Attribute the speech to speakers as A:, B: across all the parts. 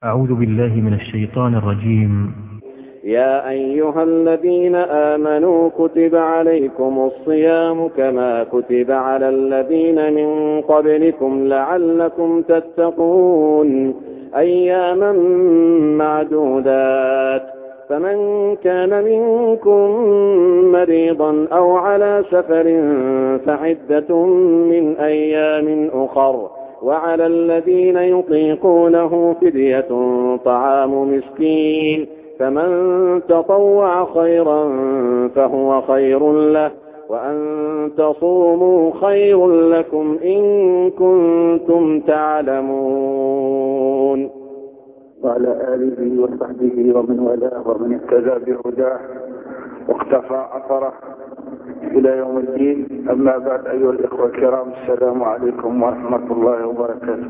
A: أعوذ بالله من الشيطان الرجيم.
B: يا أيها الذين آمنوا كتب عليكم الصيام كما كتب على الذين من قبلكم لعلكم تتقون أياما معدودات فمن كان منكم مريضا أو على سفر فعدة من أيام أخر وعلى الذين يطيقونه فدية طعام مسكين فمن تطوع خيرا فهو خير له وأن تصوموا خير لكم إن كنتم تعلمون.
C: وعلى آله وصحبه ومن والاه ومن اهتدى بهداه واقتفى أثره إلى يوم الدين. أما بعد، أيها الإخوة الكرام، السلام عليكم ورحمة الله وبركاته.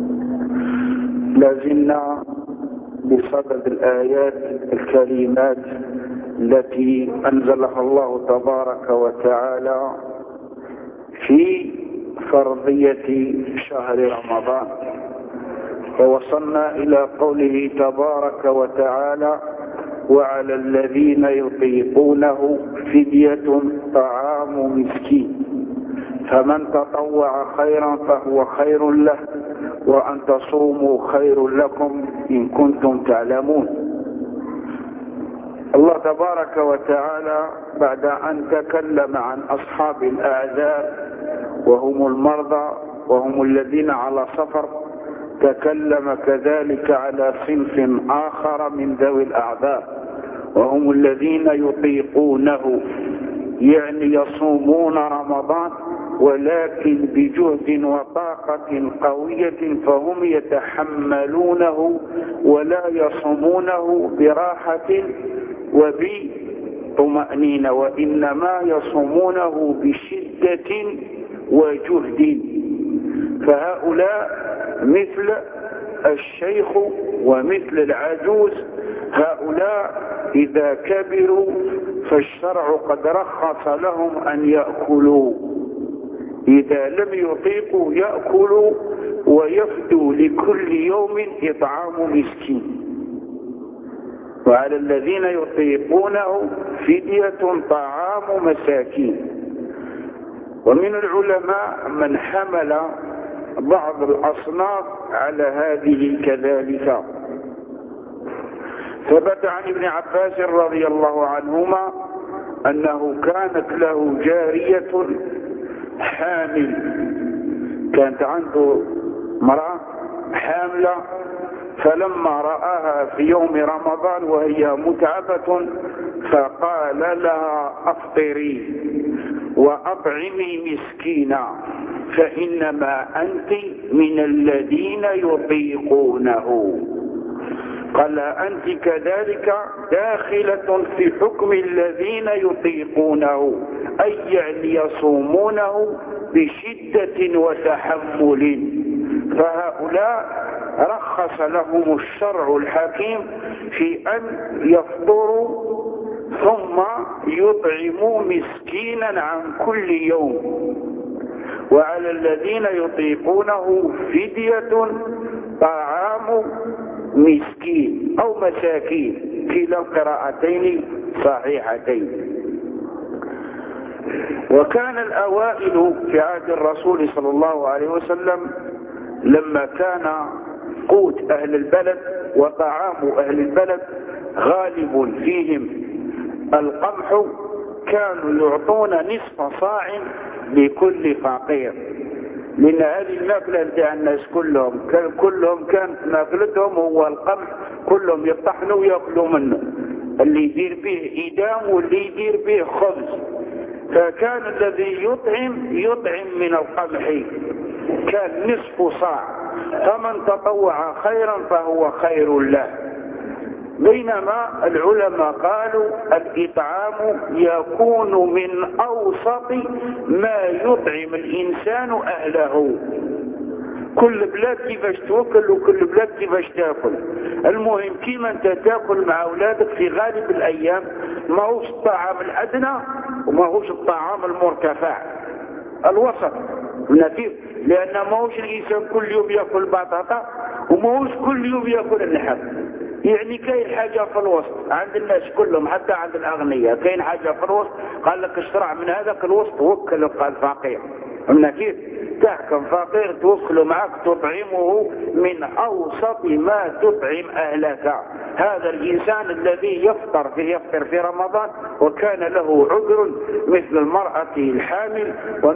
C: لازلنا بصدد الآيات الكريمات التي أنزلها الله تبارك وتعالى في فرضية شهر رمضان، ووصلنا إلى قوله تبارك وتعالى: وعلى الذين يطيقونه فدية طعام مسكين فمن تطوع خيرا فهو خير له وأن تصوموا خير لكم إن كنتم تعلمون. الله تبارك وتعالى بعد أن تكلم عن أصحاب الأعذار وهم المرضى وهم الذين على سفر، تكلم كذلك على صنف آخر من ذوي الأعذار وهم الذين يطيقونه، يعني يصومون رمضان ولكن بجهد وطاقة قوية، فهم يتحملونه ولا يصومونه براحة وبطمأنينة، وإنما يصومونه بشدة وجهد. فهؤلاء مثل الشيخ ومثل العجوز، هؤلاء إذا كبروا فالشرع قد رخص لهم أن يأكلوا، إذا لم يطيقوا يأكلوا ويفدوا لكل يوم إطعام مسكين. وعلى الذين يطيقونه فدية طعام مساكين. ومن العلماء من حمل بعض الأصناف على هذه كذلك. ثبت عن ابن عباس رضي الله عنهما أنه كانت له جارية حامل، كانت عنده امرأة حاملة، فلما رآها في يوم رمضان وهي متعبة فقال لها: أفطري وأطعمي مسكينا فإنما أنت من الذين يطيقونه. قال: أنت كذلك داخلة في حكم الذين يطيقونه، أي يعني يصومونه بشدة وتحمل. فهؤلاء رخص لهم الشرع الحكيم في أن يفطروا ثم يطعموا مسكينا عن كل يوم. وعلى الذين يطيقونه فدية طعام مسكين أو مساكين، كلا القراءتين صحيحتين. وكان الأوائل في عهد الرسول صلى الله عليه وسلم لما كان قوت أهل البلد وطعام أهل البلد غالب فيهم القمح، كانوا يعطون نصف صاع لكل فقير، لأن هذه الماكلة لدى الناس كلهم كانت ماكلتهم هو القمح، كلهم يطحنوا ويأكلوا منه، اللي يدير به إدام واللي يدير به خبز. فكان الذي يطعم من القمح كان نصف صاع، فمن تطوع خيرا فهو خير له. بينما العلماء قالوا الإطعام يكون من أوسط ما يطعم الإنسان أهله. كل بلاد كيفاش توكل وكل بلاد كيفاش تاكل. المهم كيما انت تاكل مع اولادك في غالب الايام ما هوش الطعام الادنى وما هوش الطعام المرتفع، الوسط النتيف، لان ما هوش الانسان كل يوم ياكل بطاطا وماهوش كل يوم ياكل اللحم. يعني كاين حاجة في الوسط عند الناس كلهم، حتى عند الأغنياء كاين حاجة في الوسط. قال لك اشترع من هذاك الوسط وكل الفقير. قلنا كيف تحكم فقير توصل معك تطعمه من أوسط ما تطعم أهلك. هذا الإنسان الذي يفطر في رمضان وكان له عذر مثل المرأة الحامل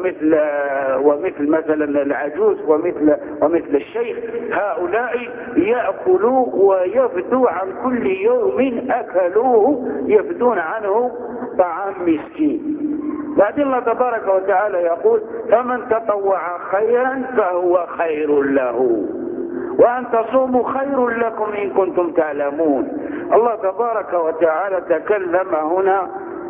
C: ومثل مثلا العجوز ومثل الشيخ، هؤلاء يأكلوا ويفدوا عن كل يوم أكلوه يفدون عنه طعام مسكين. بعدين الله تبارك وتعالى يقول فمن تطوع خيرا فهو خير له وأن تصوموا خير لكم إن كنتم تعلمون. الله تبارك وتعالى تكلم هنا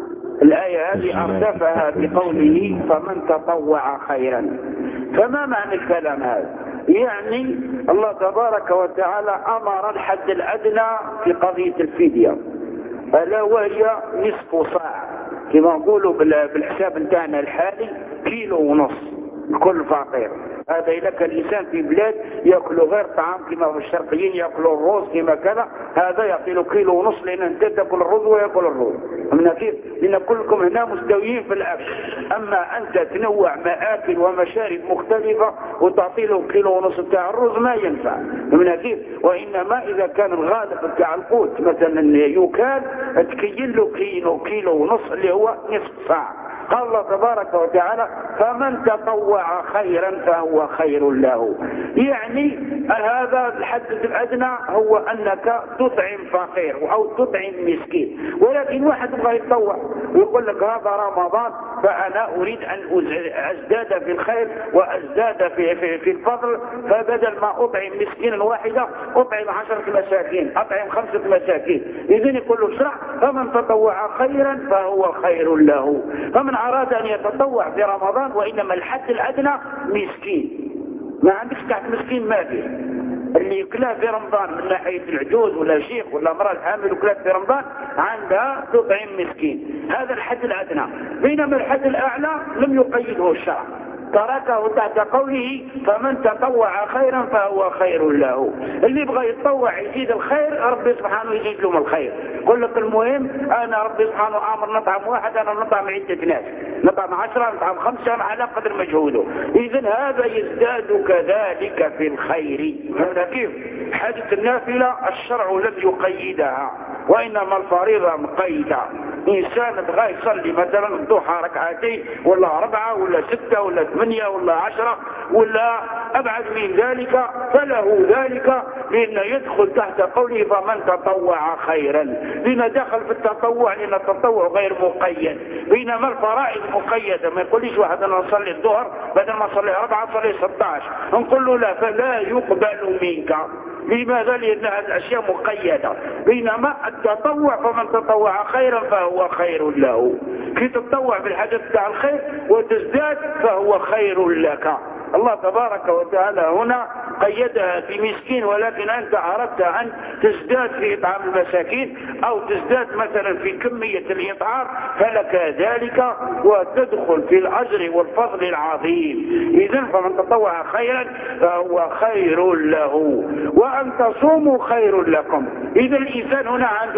C: الآية هذه أردفها بقوله فمن تطوع خيرا. فما معنى الكلام هذا؟ يعني الله تبارك وتعالى أمر الحد الأدنى في قضية الفدية، ألا وهي نصف صاع كما نقولوا بالحساب نتاعنا الحالي 1.5 كيلو لكل فقير. هذا إذا كان الإنسان في بلاد يأكلوا غير طعام كما الشرقيين يأكلوا الرز كما كذا، هذا يعطي له 1.5 كيلو، لأن أنت تأكل الرز ويأكل الرز. من كيف؟ لأن كلكم هنا مستويين في الأكل، أما أنت تنوع مآكل ومشارب مختلفة وتعطي له 1.5 كيلو تاع الرز ما ينفع. من كيف؟ وإنما إذا كان الغالب تاع القوت مثلا يكال تكين له 1.5 كيلو اللي هو نصف ساعة. قال الله تبارك وتعالى فمن تطوع خيرا فهو خير له. يعني هذا الحد الأدنى هو أنك تطعم فقير أو تطعم مسكين. ولكن واحد يبغى يتطوع ويقول لك هذا رمضان فأنا أريد أن أزداد في الخير وأزداد في الفضل، فبدل ما أطعم مسكينا واحدا أطعم 10 مساكين، أطعم 5 مساكين. إذن يقول له اشرع فمن تطوع خيرا فهو خير له. فمن أراد أن يتطوع في رمضان وإنما الحد الأدنى مسكين. ما عندكش تحت مسكين ما فيه. اللي يكلاه في رمضان من ناحية العجوز ولا شيخ ولا امرأة الحامل وكلاه في رمضان عندها تطعم مسكين، هذا الحد الأدنى. بينما الحد الأعلى لم يقيده الشرع، تركه تحت قوله فمن تطوع خيرا فهو خير له. اللي يبغى يتطوع يزيد الخير ربي سبحانه يزيد لهم الخير. يقول لك المهم أنا ربي سبحانه أمر نطعم واحد، أنا نطعم عدة ناس، نطعم 10 نطعم 5 على قدر مجهوده. إذن هذا يزداد كذلك في الخير. هذا كيف؟ حاجة النافلة الشرع لم يقيدها وإنما الفريضة مقيدة. إنسان بغى يصلي مثلا الضحى 2 ركعتين ولا 4 ولا 6 ولا 8 ولا 10 ولا أبعد من ذلك فله ذلك، لأنه يدخل تحت قوله فمن تطوع خيرا، لأنه دخل في التطوع لأن التطوع غير مقيد، بينما الفرائض مقيدة. ما يقوليش واحد أنا نصلي الظهر بدل ما أصلي 4 أصلي 16، نقول له لا فلا يقبل منك. لماذا؟ لأن هذه الأشياء مقيدة. بينما التطوع فمن تطوع خيرا فهو خير له، كي تتطوع بالحدث تاع الخير وتزداد فهو خير لك. الله تبارك وتعالى هنا قيدها بمسكين، ولكن أنت أردت أن تزداد في إطعام المساكين أو تزداد مثلا في كمية الإطعام فلك ذلك وتدخل في الأجر والفضل العظيم. إذن فمن تطوع خيرا فهو خير له وأن تصوموا خير لكم. إذا الإنسان هنا عنده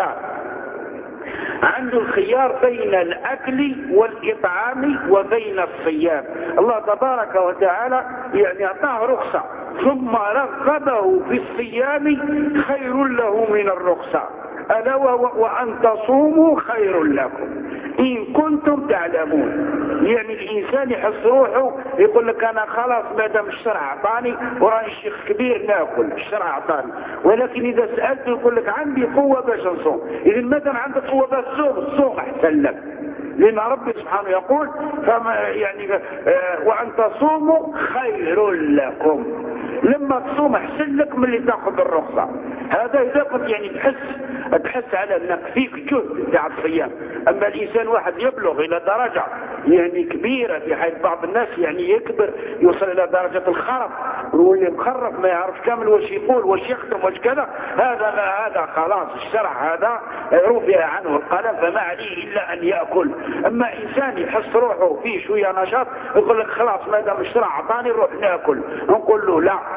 C: الخيار بين الأكل والإطعام وبين الصيام. الله تبارك وتعالى يعني أعطاه رخصة ثم رغبه في الصيام خير له من الرخصة، ألا وأن تصوموا خير لكم إن كنتم تعلمون. يعني الإنسان يحس روحه يقول لك أنا خلاص ما دام الشرع أعطاني وراني شيخ كبير ناكل الشرع أعطاني، ولكن إذا سألت يقول لك عندي قوة باش نصوم. إذا ما دام عندك قوة باش تصوم أحسن لك، لأن ربي سبحانه يقول فما يعني وأن تصوموا خير لكم. لما تصوم أحسن لك من اللي تأخذ الرخصة. هذا إذا كنت يعني تحس على أنك فيك جهد تاع الصيام. أما الإنسان واحد يبلغ إلى درجة يعني كبيرة في حيث بعض الناس يعني يكبر يوصل إلى درجة الخرف واللي مخرف ما يعرف كامل واش يقول واش يخدم واش كذا، هذا خلاص الشرع هذا رفع عنه القلم فما عليه إلا أن يأكل. أما إنسان يحس روحه فيه شوية نشاط يقول لك خلاص ما دام الشرع أعطاني نروح ناكل، نقول له لا،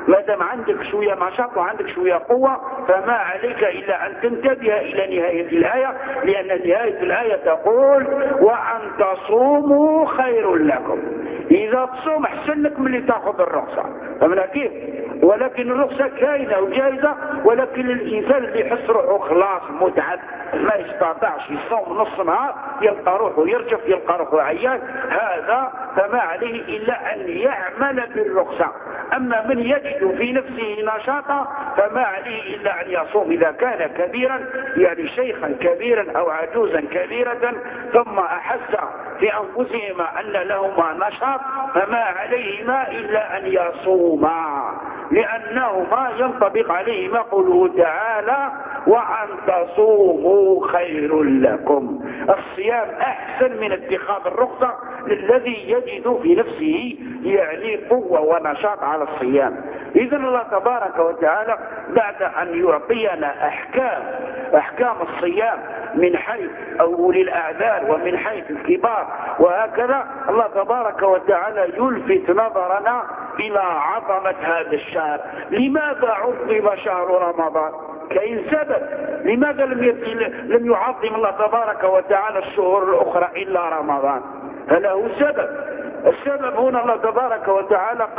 C: ما دام عندك شوية نشاط وعندك شوية قوة فما عليك إلا أن تنتبه إلى نهاية الآية، لأن نهاية الآية تقول وأن تصوموا خير لكم. إذا تصوم أحسن لك من اللي تأخذ الرخصة، فمن كيف؟ ولكن الرخصة كاينة وجائزة، ولكن الإنسان اللي يحس روحه خلاص متعب ما يستطيعش يصوم نص نهار يلقى روحه يرجف يلقى روحه عيان، هذا فما عليه إلا أن يعمل بالرخصة. أما من يجد في نفسه نشاطا فما عليه إلا أن يصوم إذا كان كبيرا، يعني شيخا كبيرا أو عجوزا كبيرة ثم أحس في أنفسهما أن لهما نشاط فما عليهما إلا أن يصوما، لأنهما ينطبق عليهما قوله تعالى وأن تصوموا خير لكم. الصيام أحسن من اتخاذ الرخصة للذي يجد في نفسه يعني قوة ونشاط على الصيام. إذن الله تبارك وتعالى بعد أن يعطينا أحكام الصيام من حيث أولي الأعذار ومن حيث الكبار وهكذا، الله تبارك وتعالى يلفت نظرنا إلى عظمة هذا الشهر. لماذا عظم شهر رمضان؟ كاين سبب. لماذا لم يعظم الله تبارك وتعالى الشهور الأخرى إلا رمضان؟ فله سبب. السبب هنا الله تبارك وتعالى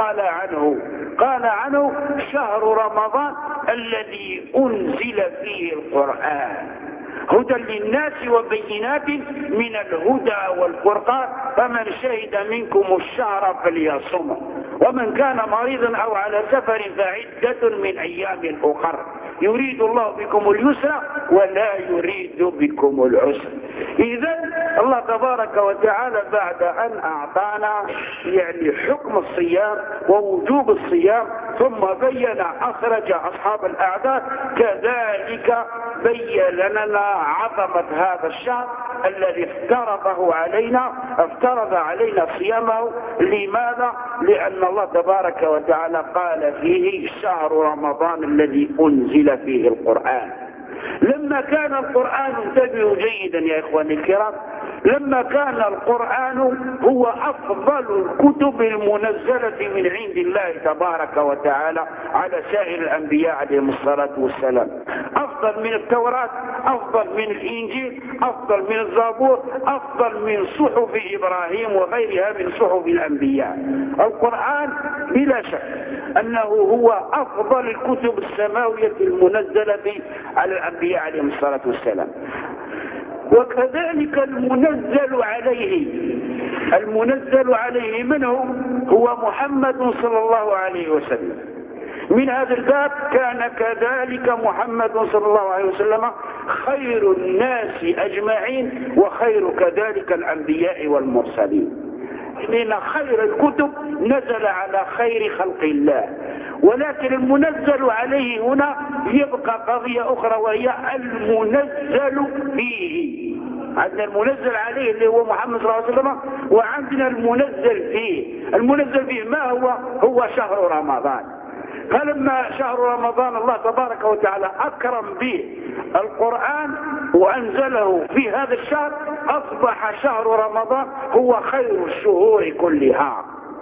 C: قال عنه شهر رمضان الذي أنزل فيه القرآن هدى للناس وبينات من الهدى والفرقان فمن شهد منكم الشهر فليصمه ومن كان مريضا أو على سفر فعدة من أيام أخر يريد الله بكم اليسر ولا يريد بكم العسر. إذن الله تبارك وتعالى بعد أن أعطانا يعني حكم الصيام ووجوب الصيام ثم بين أخرج أصحاب الأعذار، كذلك بين لنا عظمة هذا الشهر الذي افترض علينا صيامه. لماذا؟ لأن الله تبارك وتعالى قال فيه شهر رمضان الذي أنزل فيه القرآن. لما كان القرآن، انتبهوا جيدا يا إخواني الكرام، لما كان القرآن هو أفضل الكتب المنزلة من عند الله تبارك وتعالى على سائر الأنبياء عليهم الصلاة والسلام، أفضل من التوراة، أفضل من الإنجيل، أفضل من الزبور، أفضل من صحف إبراهيم وغيرها من صحف الأنبياء. القرآن بلا شك أنه هو أفضل الكتب السماوية المنزلة على الأنبياء عليهم الصلاة والسلام. وكذلك المنزل عليه منه هو محمد صلى الله عليه وسلم. من هذا الباب كان كذلك محمد صلى الله عليه وسلم خير الناس أجمعين وخير كذلك الأنبياء والمرسلين، لأن خير الكتب نزل على خير خلق الله. ولكن المنزل عليه هنا يبقى قضية أخرى وهي المنزل فيه. عندنا المنزل عليه اللي هو محمد صلى الله عليه وسلم، وعندنا المنزل فيه. المنزل فيه ما هو شهر رمضان. فلما شهر رمضان الله تبارك وتعالى أكرم به القرآن وأنزله في هذا الشهر، أصبح شهر رمضان هو خير الشهور كلها.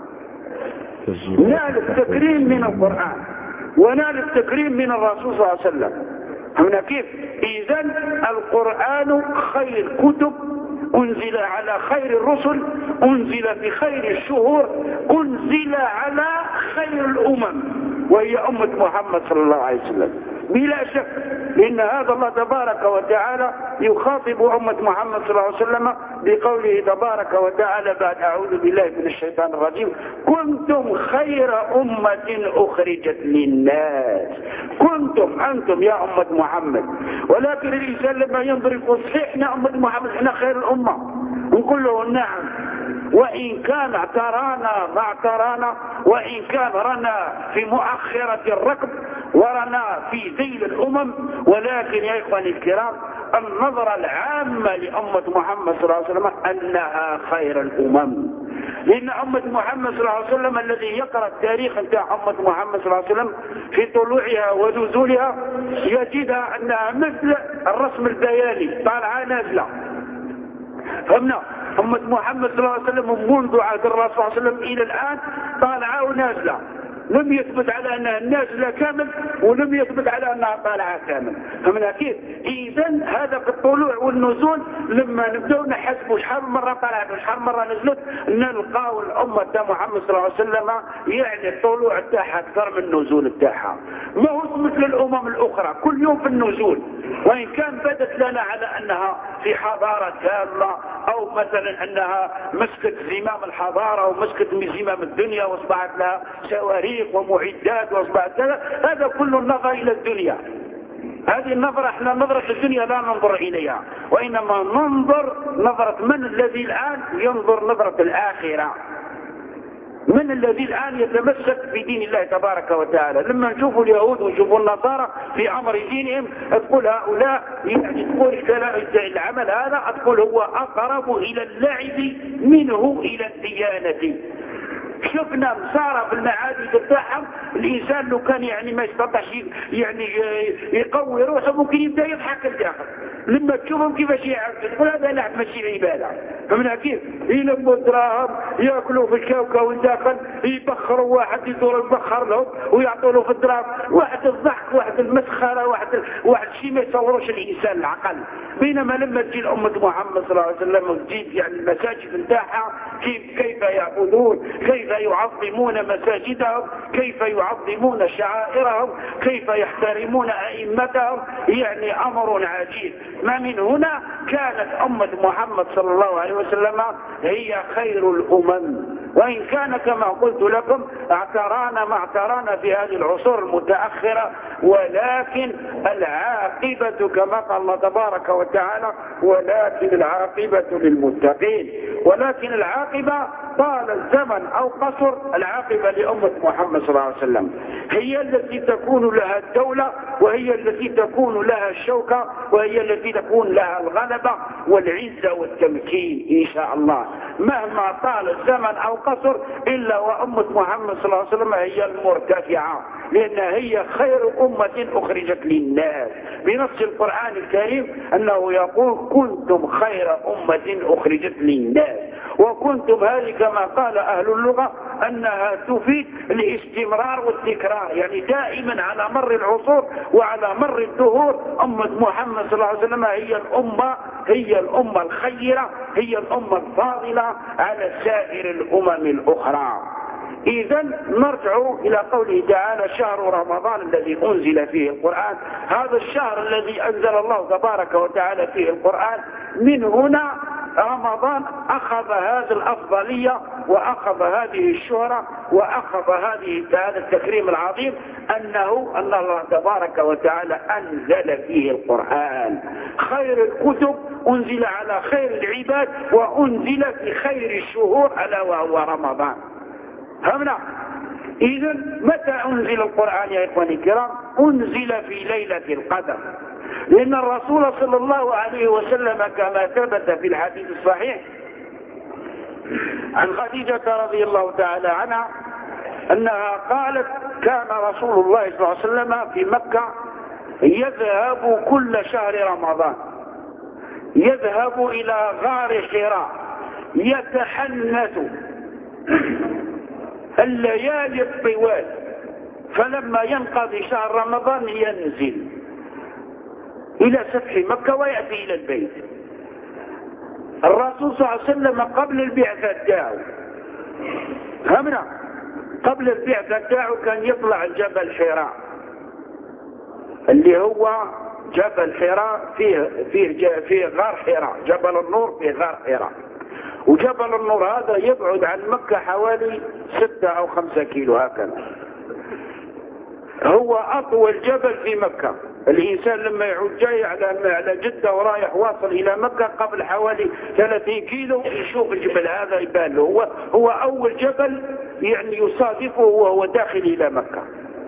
C: نال التكريم من القرآن ونال التكريم من الرسول صلى الله عليه وسلم. هنا كيف؟ إذن القرآن خير كتب أنزل على خير الرسل، أنزل في خير الشهور، أنزل على خير الأمم وهي أمة محمد صلى الله عليه وسلم بلا شك. لأن هذا الله تبارك وتعالى يخاطب أمة محمد صلى الله عليه وسلم بقوله تبارك وتعالى بعد أعوذ بالله من الشيطان الرجيم كنتم خير أمة أخرجت للناس. كنتم أنتم يا أمة محمد. ولكن الإنسان لما ينظر يقول صحيح احنا أمة محمد احنا خير الأمة، نقول له نعم، وإن كان اعترانا ما اعترانا، وإن كان رنا في مؤخرة الركب ورنا في ذيل الأمم، ولكن يا إخواني الكرام النظرة العامة لأمة محمد صلى الله عليه وسلم أنها خير الأمم. لأن أمة محمد صلى الله عليه وسلم الذي يقرأ التاريخ نتاع أمة محمد صلى الله عليه وسلم في طلوعها ونزولها يجدها أنها مثل الرسم البياني طالعة نازلة. فهمنا؟ أمة محمد صلى الله عليه وسلم منذ عهد الرسول صلى الله عليه وسلم إلى الآن طالعة ونازلة. لم يثبت على أنها نازلة كامل ولم يثبت على أنها طالعة كامل. فمن كيف؟ إذن هذا في الطلوع والنزول لما نبدأ نحسبوا شحال مرة طلعت وشحال مرة نزلت نلقاو الأمة محمد صلى الله عليه وسلم يعني الطلوع تاعها أكثر من النزول تاعها. ما هو مثل الأمم الأخرى كل يوم في النزول، وإن كان بدت لنا على أنها في حضارة كاملة أو مثلا أنها مسكت زمام الحضارة ومسكت زمام الدنيا وأصبحت لها صواريخ ومعدات وأصبحت كذا، هذا كله النظر إلى الدنيا. هذه النظرة احنا نظرة الدنيا لا ننظر إليها، وإنما ننظر نظرة من الذي الآن ينظر نظرة الآخرة، من الذي الآن يتمسك بدين الله تبارك وتعالى. لما نشوف اليهود ونشوف النصارى في أمر دينهم تقول هؤلاء يعني تقول العمل هذا تقول هو أقرب إلى اللعب منه إلى الديانة. شفنا مسارة في المعابد بتاعهم الإنسان لو كان يعني ما يستطيعش يعني يقوي روحه ممكن يبدأ يضحك الداخل لما تشوفهم كيفاش يعبد تقول هذا لعب ماشي عبادة. فمن كيف يلموا الدراهم ياكلوا في الكاوكا والداخل يبخروا واحد يدور يبخر لهم ويعطوا له في الدراهم، واحد الضحك واحد المسخرة واحد شيء ما يصوروش الإنسان العقل. بينما لما تجي الأمة محمد صلى الله عليه وسلم وتجيب يعني المساجد نتاعها كيف يعبدون، كيف يعظمون مساجدهم، كيف يعظمون شعائرهم، كيف يحترمون أئمتهم، يعني أمر عجيب. ما من هنا كانت أمة محمد صلى الله عليه وسلم هي خير الأمم، وإن كان كما قلت لكم اعترانا ما اعترانا في هذه العصور المتأخرة، ولكن العاقبة كما قال الله تبارك وتعالى ولكن العاقبة للمتقين. ولكن العاقبة طال الزمن أو قصر العاقبة لأمة محمد صلى الله عليه وسلم هي التي تكون لها الدولة، وهي التي تكون لها الشوكة، وهي التي تكون لها الغلبة والعزة والتمكين إن شاء الله. مهما طال الزمن أو قصر إلا وأمة محمد صلى الله عليه وسلم هي المرتفعة، لأنها هي خير أمة أخرجت للناس. بنص القرآن الكريم أنه يقول كنتم خير أمة أخرجت للناس، وكنتم هذه كما قال أهل اللغة أنها تفيد الاستمرار والتكرار، يعني دائما على مر العصور وعلى مر الدهور أمة محمد صلى الله عليه وسلم هي الأمة الخيرة، هي الأمة الفاضلة على سائر الأمم الأخرى. إذن نرجع إلى قوله تعالى شهر رمضان الذي أنزل فيه القرآن. هذا الشهر الذي أنزل الله تبارك وتعالى فيه القرآن، من هنا رمضان أخذ هذه الأفضلية وأخذ هذه الشهرة وأخذ هذا التكريم العظيم أن الله تبارك وتعالى أنزل فيه القرآن. خير الكتب أنزل على خير العباد وأنزل في خير الشهور ألا وهو رمضان. فهمنا؟ إذن متى أنزل القرآن يا إخواني الكرام؟ أنزل في ليلة القدر، لأن الرسول صلى الله عليه وسلم كما ثبت في الحديث الصحيح عن خديجة رضي الله تعالى عنها أنها قالت كان رسول الله صلى الله عليه وسلم في مكة يذهب كل شهر رمضان يذهب إلى غار حراء يتحنث الليالي الطوال، فلما ينقضي شهر رمضان ينزل إلى سفح مكة ويأتي إلى البيت. الرسول صلى الله عليه وسلم قبل البعثة تاعه فهمنا قبل البعثة تاعه كان يطلع الجبل حراء اللي هو جبل حراء فيه غار حراء، جبل النور فيه غار حراء، وجبل النور هذا يبعد عن مكة حوالي 6 أو 5 كيلو هكذا. هو أطول جبل في مكة. الإنسان لما يعود جاي على جدة ورايح واصل إلى مكة قبل حوالي 30 كيلو يشوف الجبل هذا يبان له هو أول جبل يعني يصادفه وهو داخل إلى مكة.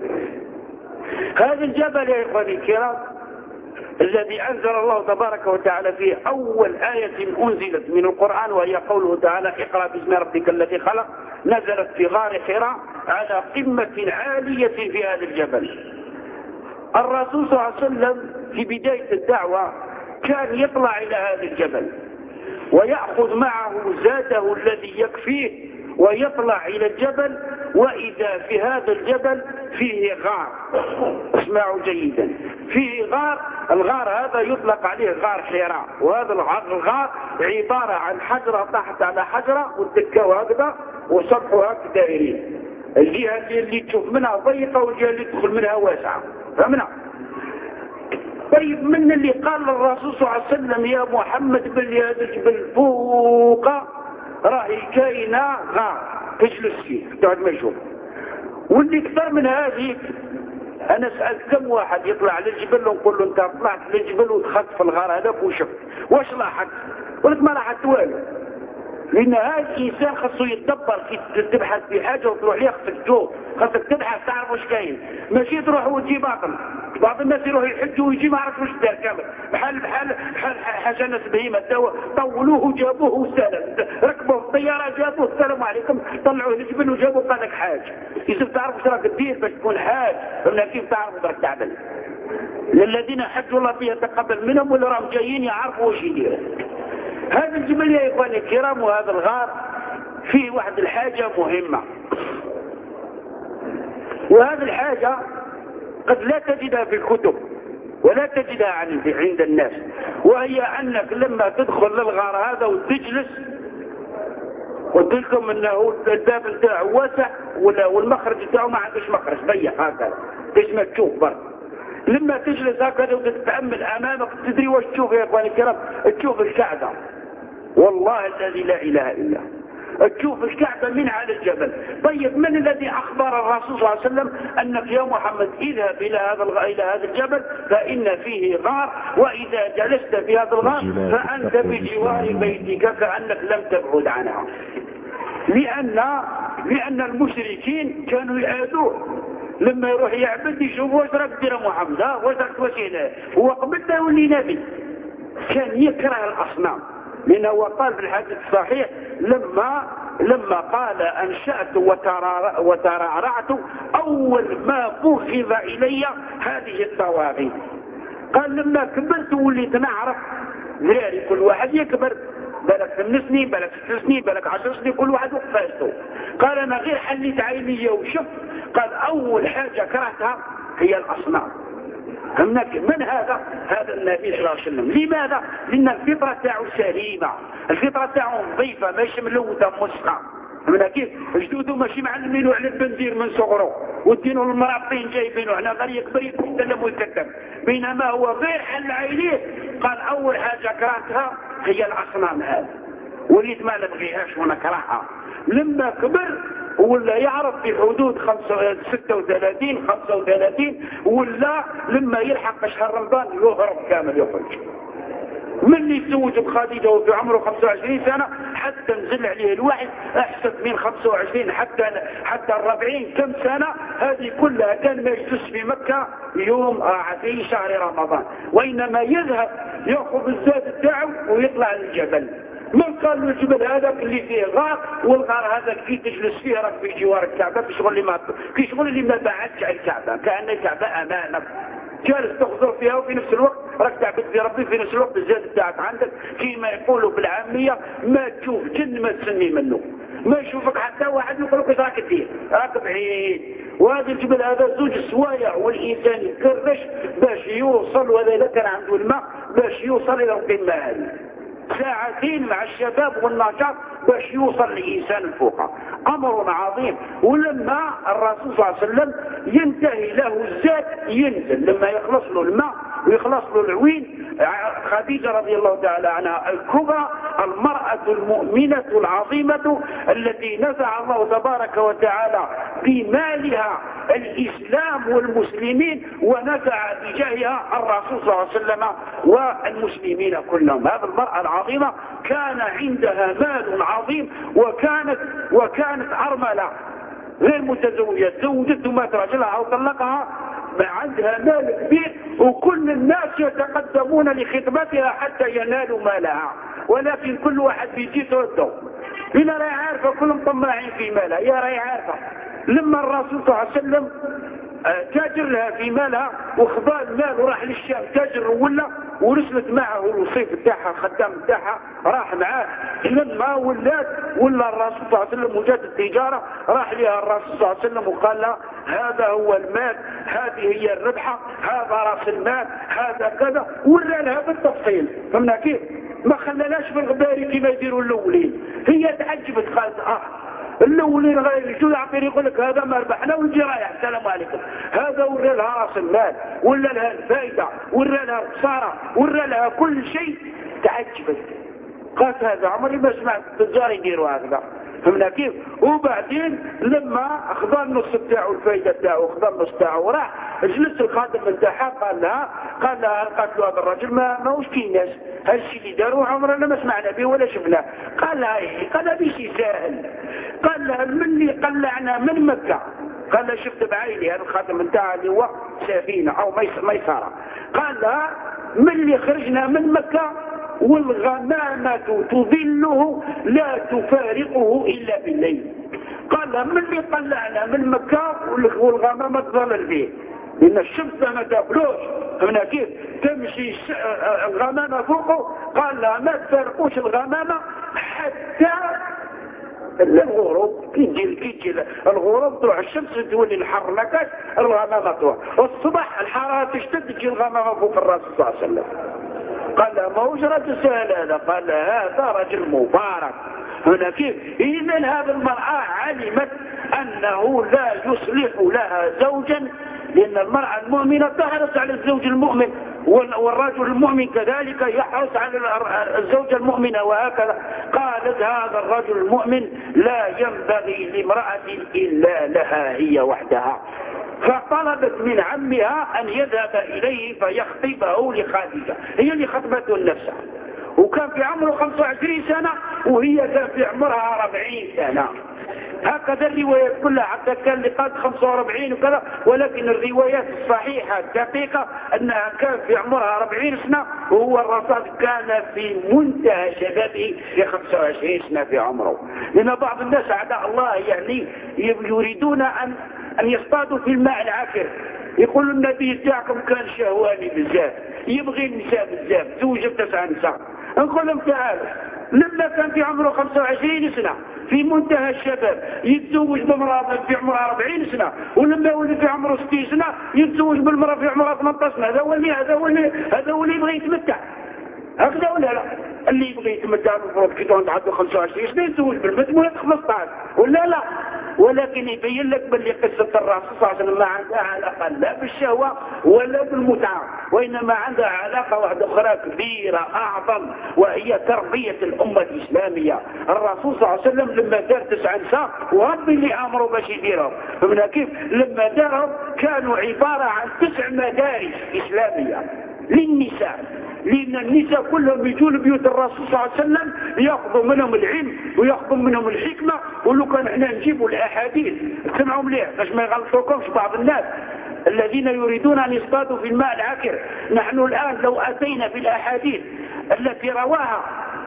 C: هذا الجبل يا إخواني الكرام الذي أنزل الله تبارك وتعالى فيه أول آية أنزلت من القرآن وهي قوله تعالى اقرأ باسم ربك الذي خلق، نزلت في غار حراء على قمة عالية في هذا الجبل. الرسول صلى الله عليه وسلم في بداية الدعوة كان يطلع إلى هذا الجبل ويأخذ معه زاده الذي يكفيه ويطلع إلى الجبل وإذا في هذا الجبل فيه غار. اسمعوا جيدا، فيه غار. الغار هذا يطلق عليه غار حراء، وهذا الغار عبارة عن حجرة تحت على حجرة والدكة هكذا وسطحها دائري. الجهة اللي تشوف منها ضيقة والجهة اللي تدخل منها واسعة. فهمنا؟ طيب من اللي قال للرسول صلى الله عليه وسلم يا محمد بل هذا الجبل فوق راهي كاينة غار تجلس فيه تقعد ما يشوف. واللي اكثر من هذه انا سألت كم واحد يطلع على الجبل ونقول له انت طلعت للجبل ودخلت في الغار هذاك وشفت واش لاحظت؟ قلت ما لاحظت والو. لان هذا الانسان خاصو يتدبر كي تبحث في حاجه وتروح ليه خاصك تشوف، خاصك تبحث تعرف واش كاين، ماشي تروح وتجي باطل. بعض الناس يروح يحج ويجي ما عرف واش دار كامل، بحال حاجه ناس بهيمه طولوه وجابوه وسلم، ركبوه الطياره جابوه السلام عليكم، طلعوه للجبل وجابوه قال لك حاج. يجب تعرف واش راك دير باش تكون حاج، فهمنا كيف تعرف راك تعمل. للذين حجوا الله فيه يتقبل منهم واللي راهم جايين يعرفوا واش يديروا. هذا الجبل يا إخواني الكرام وهذا الغار فيه واحد الحاجة مهمة، وهذه الحاجة قد لا تجدها في الكتب ولا تجدها عند الناس، وهي أنك لما تدخل للغار هذا وتجلس، قلت لكم أنه الباب بتاعه واسع والمخرج بتاعه ما عندوش مخرج ضيق هكذا تسمى تشوف برا. لما تجلس هكذا وتتأمل أمامك تدري واش تشوف يا إخواني الكرام؟ تشوف الكعبة، والله الذي لا إله إلا تشوف الكعبة من على الجبل. طيب من الذي أخبر الرسول صلى الله عليه وسلم أنك يا محمد اذهب إلى هذا الجبل فإن فيه غار، وإذا جلست في هذا الغار فأنت بجوار بيتك كأنك لم تبعد عنها. لأن المشركين كانوا يعادوه لما يروح يعبد يشوف واش راك دير محمد، واش راك وسيله، هو قبل ما يولي نبي كان يكره الأصنام، لأنه قال في الحديث الصحيح لما قال أنشأت وترعرعت أول ما فوخذ إلي هذه الطواغيت. قال لما كبرت وليت نعرف ذلك كل واحد يكبر، بالك 8 سنين بالك 6 سنين بالك 10 سنين كل واحد وقفاته. قال أنا غير حليت عيني وشفت، قال أول حاجة كرهتها هي الأصنام. من هذا النبي صلى الله عليه وسلم. لماذا؟ لأن الفطرة تاعه سليمة، الفطرة تاعه نظيفة ماشي ملوثة مسخة. فهمنا كيف؟ جدوده ماشي معلمينه على البنزير من صغره ودينه المراقين جايبينه هنا غير يكبر يتكلم ويكتب، بينما هو غير حل عينيه. قال أول حاجة كرهتها هي الأصنام هذه، وليت ما نبغيهاش ونكرهها. لما كبر ولا يعرف في حدود 36 35 ولا لما يلحق شهر رمضان يهرب كامل يخرج. من اللي تزوج بخديجة وفي عمره 25 سنة حتى نزل عليه الوحي احسب من 25 حتى 40 كم سنة، هذه كلها كان ما يجلس في مكة يوم في شهر رمضان، وإنما يذهب يأخذ الزاد بتاعه ويطلع للجبل. من قال له الجبل هذا اللي فيه غار، والغار هذا كي تجلس فيه راك في جوار الكعبة في شغل اللي ما بعدش على الكعبة، كأن الكعبة أمامك جالس تخزر فيها وفي نفس الوقت راك تعبد في ربي، في نفس الوقت الزاد بتاعك عندك كيما يقولوا بالعامية ما تشوف جن ما تسمي منه، ما يشوفك حتى واحد يقول لك راك دير راك بعيد. وهذا الجبل هذا زوج سوايع والإنسان يكرش باش يوصل، وإذا كان عنده الماء باش يوصل إلى القمة هذه، ساعتين مع الشباب والنشاط باش يوصل الإنسان الفوق، أمر عظيم. ولما الرسول صلى الله عليه وسلم ينتهي له الزاد ينزل، لما يخلص له الماء ويخلص له العوين، خديجة رضي الله تعالى عنها الكبرى المرأة المؤمنة العظيمة التي نزع الله تبارك وتعالى بمالها الإسلام والمسلمين ونزع بجاهها الرسول صلى الله عليه وسلم والمسلمين كلهم. هذه المرأة العظيمة كان عندها مال عظيم، وكانت أرملة غير متزوجة، زوجت ومات رجلها أو طلقها، عندها مال كبير وكل الناس يتقدمون لخدمتها حتى ينالوا مالها، ولكن كل واحد بيجي ترده هنا راهي عارفة كلهم طماعين في مالها، يا راهي عارفة. لما الرسول صلى الله عليه وسلم تاجر لها في مالها وخضى المال وراح للشام تاجر ولا ورسلت معه الوصيف بتاعها الخدام بتاعها راح معاه لما ولا الرسول صلى الله عليه وسلم وجات التجارة راح لها الرسول صلى الله عليه وسلم وقال لها هذا هو المال، هذه هي الربحة، هذا راس المال، هذا كذا، ولا لها بالتفصيل. فهمنا كيف؟ ما خلناش في الغباري كما يديروا الاولين. هي تعجبت قالت الاولين غير شو يعطيني يقول لك هذا ما ربحنا ويجي رايح السلام عليكم. هذا ولا لها راس المال، ولا لها الفائده، ولا لها الخساره، ولا لها كل شيء. تعجبت قالت هذا عمري ما سمعت التجار يديروا هكذا. فهمنا كيف؟ وبعدين لما اخذ النص بتاعه الفائده بتاعه واخذ النص بتاعه وراح جلس الخادم بتاعها قال لها قالت له هذا الرجل ما هوش كي الناس، هالشيء اللي داروا عمرنا ما سمعنا به ولا شفناه. قال لها قال لها بشيء سهل. قال لها من اللي قلعنا من مكه؟ قال لها شفت بعيني هذا الخادم بتاعها اللي هو سفينه او ميسره. قال لها من اللي خرجنا من مكه والغمامة تظله لا تفارقه إلا بالليل. قال من اللي طلعنا من مكة والغمامة تظلل به لأن الشمس ما تاكلوش. هنا كيف تمشي الغمامة فوقه؟ قال لا ما تفارقوش الغمامة حتى الغروب. كي الغروب تروح الشمس تولي الحر لكاش الغمامة تروح، والصبح الحرارة تشتد تجي الغمامة فوق الرسول صلى الله عليه وسلم. قال له ما هوش رجل سهل هذا. قال له هذا رجل مبارك. هنا كيف؟ إذا هذه المرأة علمت أنه لا يصلح لها زوجا، لأن المرأة المؤمنة تحرص على الزوج المؤمن، والرجل المؤمن كذلك يحرص على الزوجة المؤمنة وهكذا. قالت هذا الرجل المؤمن لا ينبغي لامرأة إلا لها هي وحدها. فطلبت من عمها أن يذهب إليه فيخطبه لخادجة، هي اللي خطبته لنفسها. وكان في عمره 25 سنة وهي كان في عمرها 40 سنة. هكذا الروايات كلها، حتى كان اللي قال 45 وكذا، ولكن الروايات الصحيحة الدقيقة أنها كان في عمرها 40 سنة وهو الرسول كان في منتهى شبابه في 25 سنة في عمره. لأن بعض الناس أعداء الله يعني يريدون أن يصطادوا في الماء العكر. يقول النبي تاعكم كان شهواني بزاف، يبغي النساء بزاف، زوج ب9 نساء. نقول لهم تعالوا لما كان في عمره 25 سنة في منتهى الشباب يتزوج بامرأة في عمرها 40 سنة، ولما يولي في عمره 60 سنة يتزوج بالمرأة في عمرها 18 سنة. هذا هو اللي يبغي يتمتع. هكذا ولا لا؟ اللي يبغي يتمتع المفروض كي عنده 25 سنة يتزوج بالبنت ولا 15 ولا لا؟ ولكن يبين لك باللي قصة الرسول صلى الله عليه وسلم ما عندها علاقة لا بالشهوة ولا بالمتعة، وإنما عندها علاقة واحدة أخرى كبيرة أعظم، وهي تربية الأمة الإسلامية. الرسول صلى الله عليه وسلم لما دار 9 نساء وربي اللي أمره باش يديرهم. فمن كيف لما دارهم كانوا عبارة عن 9 مدارس إسلامية للنساء، لأن النساء كلهم يجون بيوت الرسول صلى الله عليه وسلم يأخذوا منهم العلم ويأخذوا منهم الحكمة. ولو كان احنا نجيبوا الأحاديث اسمعوا مليح باش ما يغلطوكمش بعض الناس الذين يريدون أن يصطادوا في الماء العكر. نحن الآن لو أتينا بالأحاديث التي رواها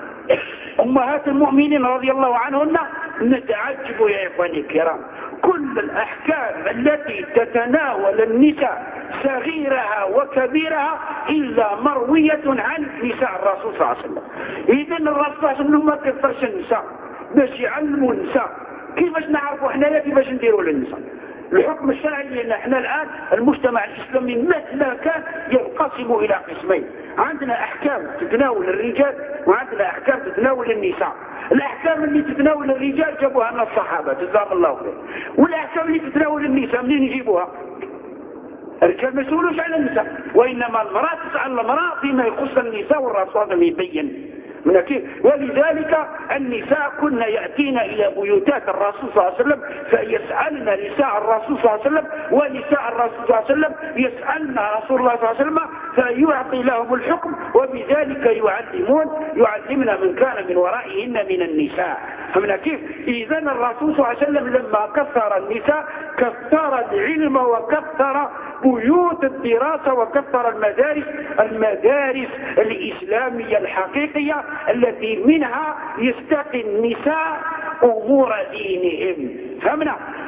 C: أمهات المؤمنين رضي الله عنهن نتعجب يا إخواني الكرام. كل الأحكام التي تتناول النساء صغيرها وكبيرها إلا مروية عن نساء الرسول صلى الله عليه وسلم. إذن الرسول صلى الله عليه وسلم ما كفرش النساء باش يعلموا النساء كيفاش نعرفوا احنا كيفاش نديروا للنساء الحكم الشرعي. لأن احنا الآن المجتمع الإسلامي مهما كان ينقسم إلى قسمين، عندنا أحكام تتناول الرجال وعندنا أحكام تتناول النساء. الأحكام اللي تتناول الرجال جابوها لنا الصحابة جزاهم الله خير، والأحكام اللي تتناول النساء منين يجيبوها؟ الرجال ما يسولوش على النساء، وإنما المرأة تسأل المرأة فيما يخص النساء والرسول يبين من كيف. ولذلك النساء كنا يأتين إلى بيوتات الرسول صلى الله عليه وسلم فيسألن نساء الرسول صلى الله عليه وسلم، ونساء الرسول صلى الله عليه وسلم يسألن رسول الله صلى الله عليه وسلم فيعطي لهم الحكم، وبذلك يعلمنا من كان من ورائهن من النساء. فمن كيف؟ إذا الرسول صلى الله عليه وسلم لما كثر النساء كثر العلم وكثر بيوت الدراسة وكثر المدارس الإسلامية الحقيقية التي منها يستقي النساء أمور دينهم. فهمنا؟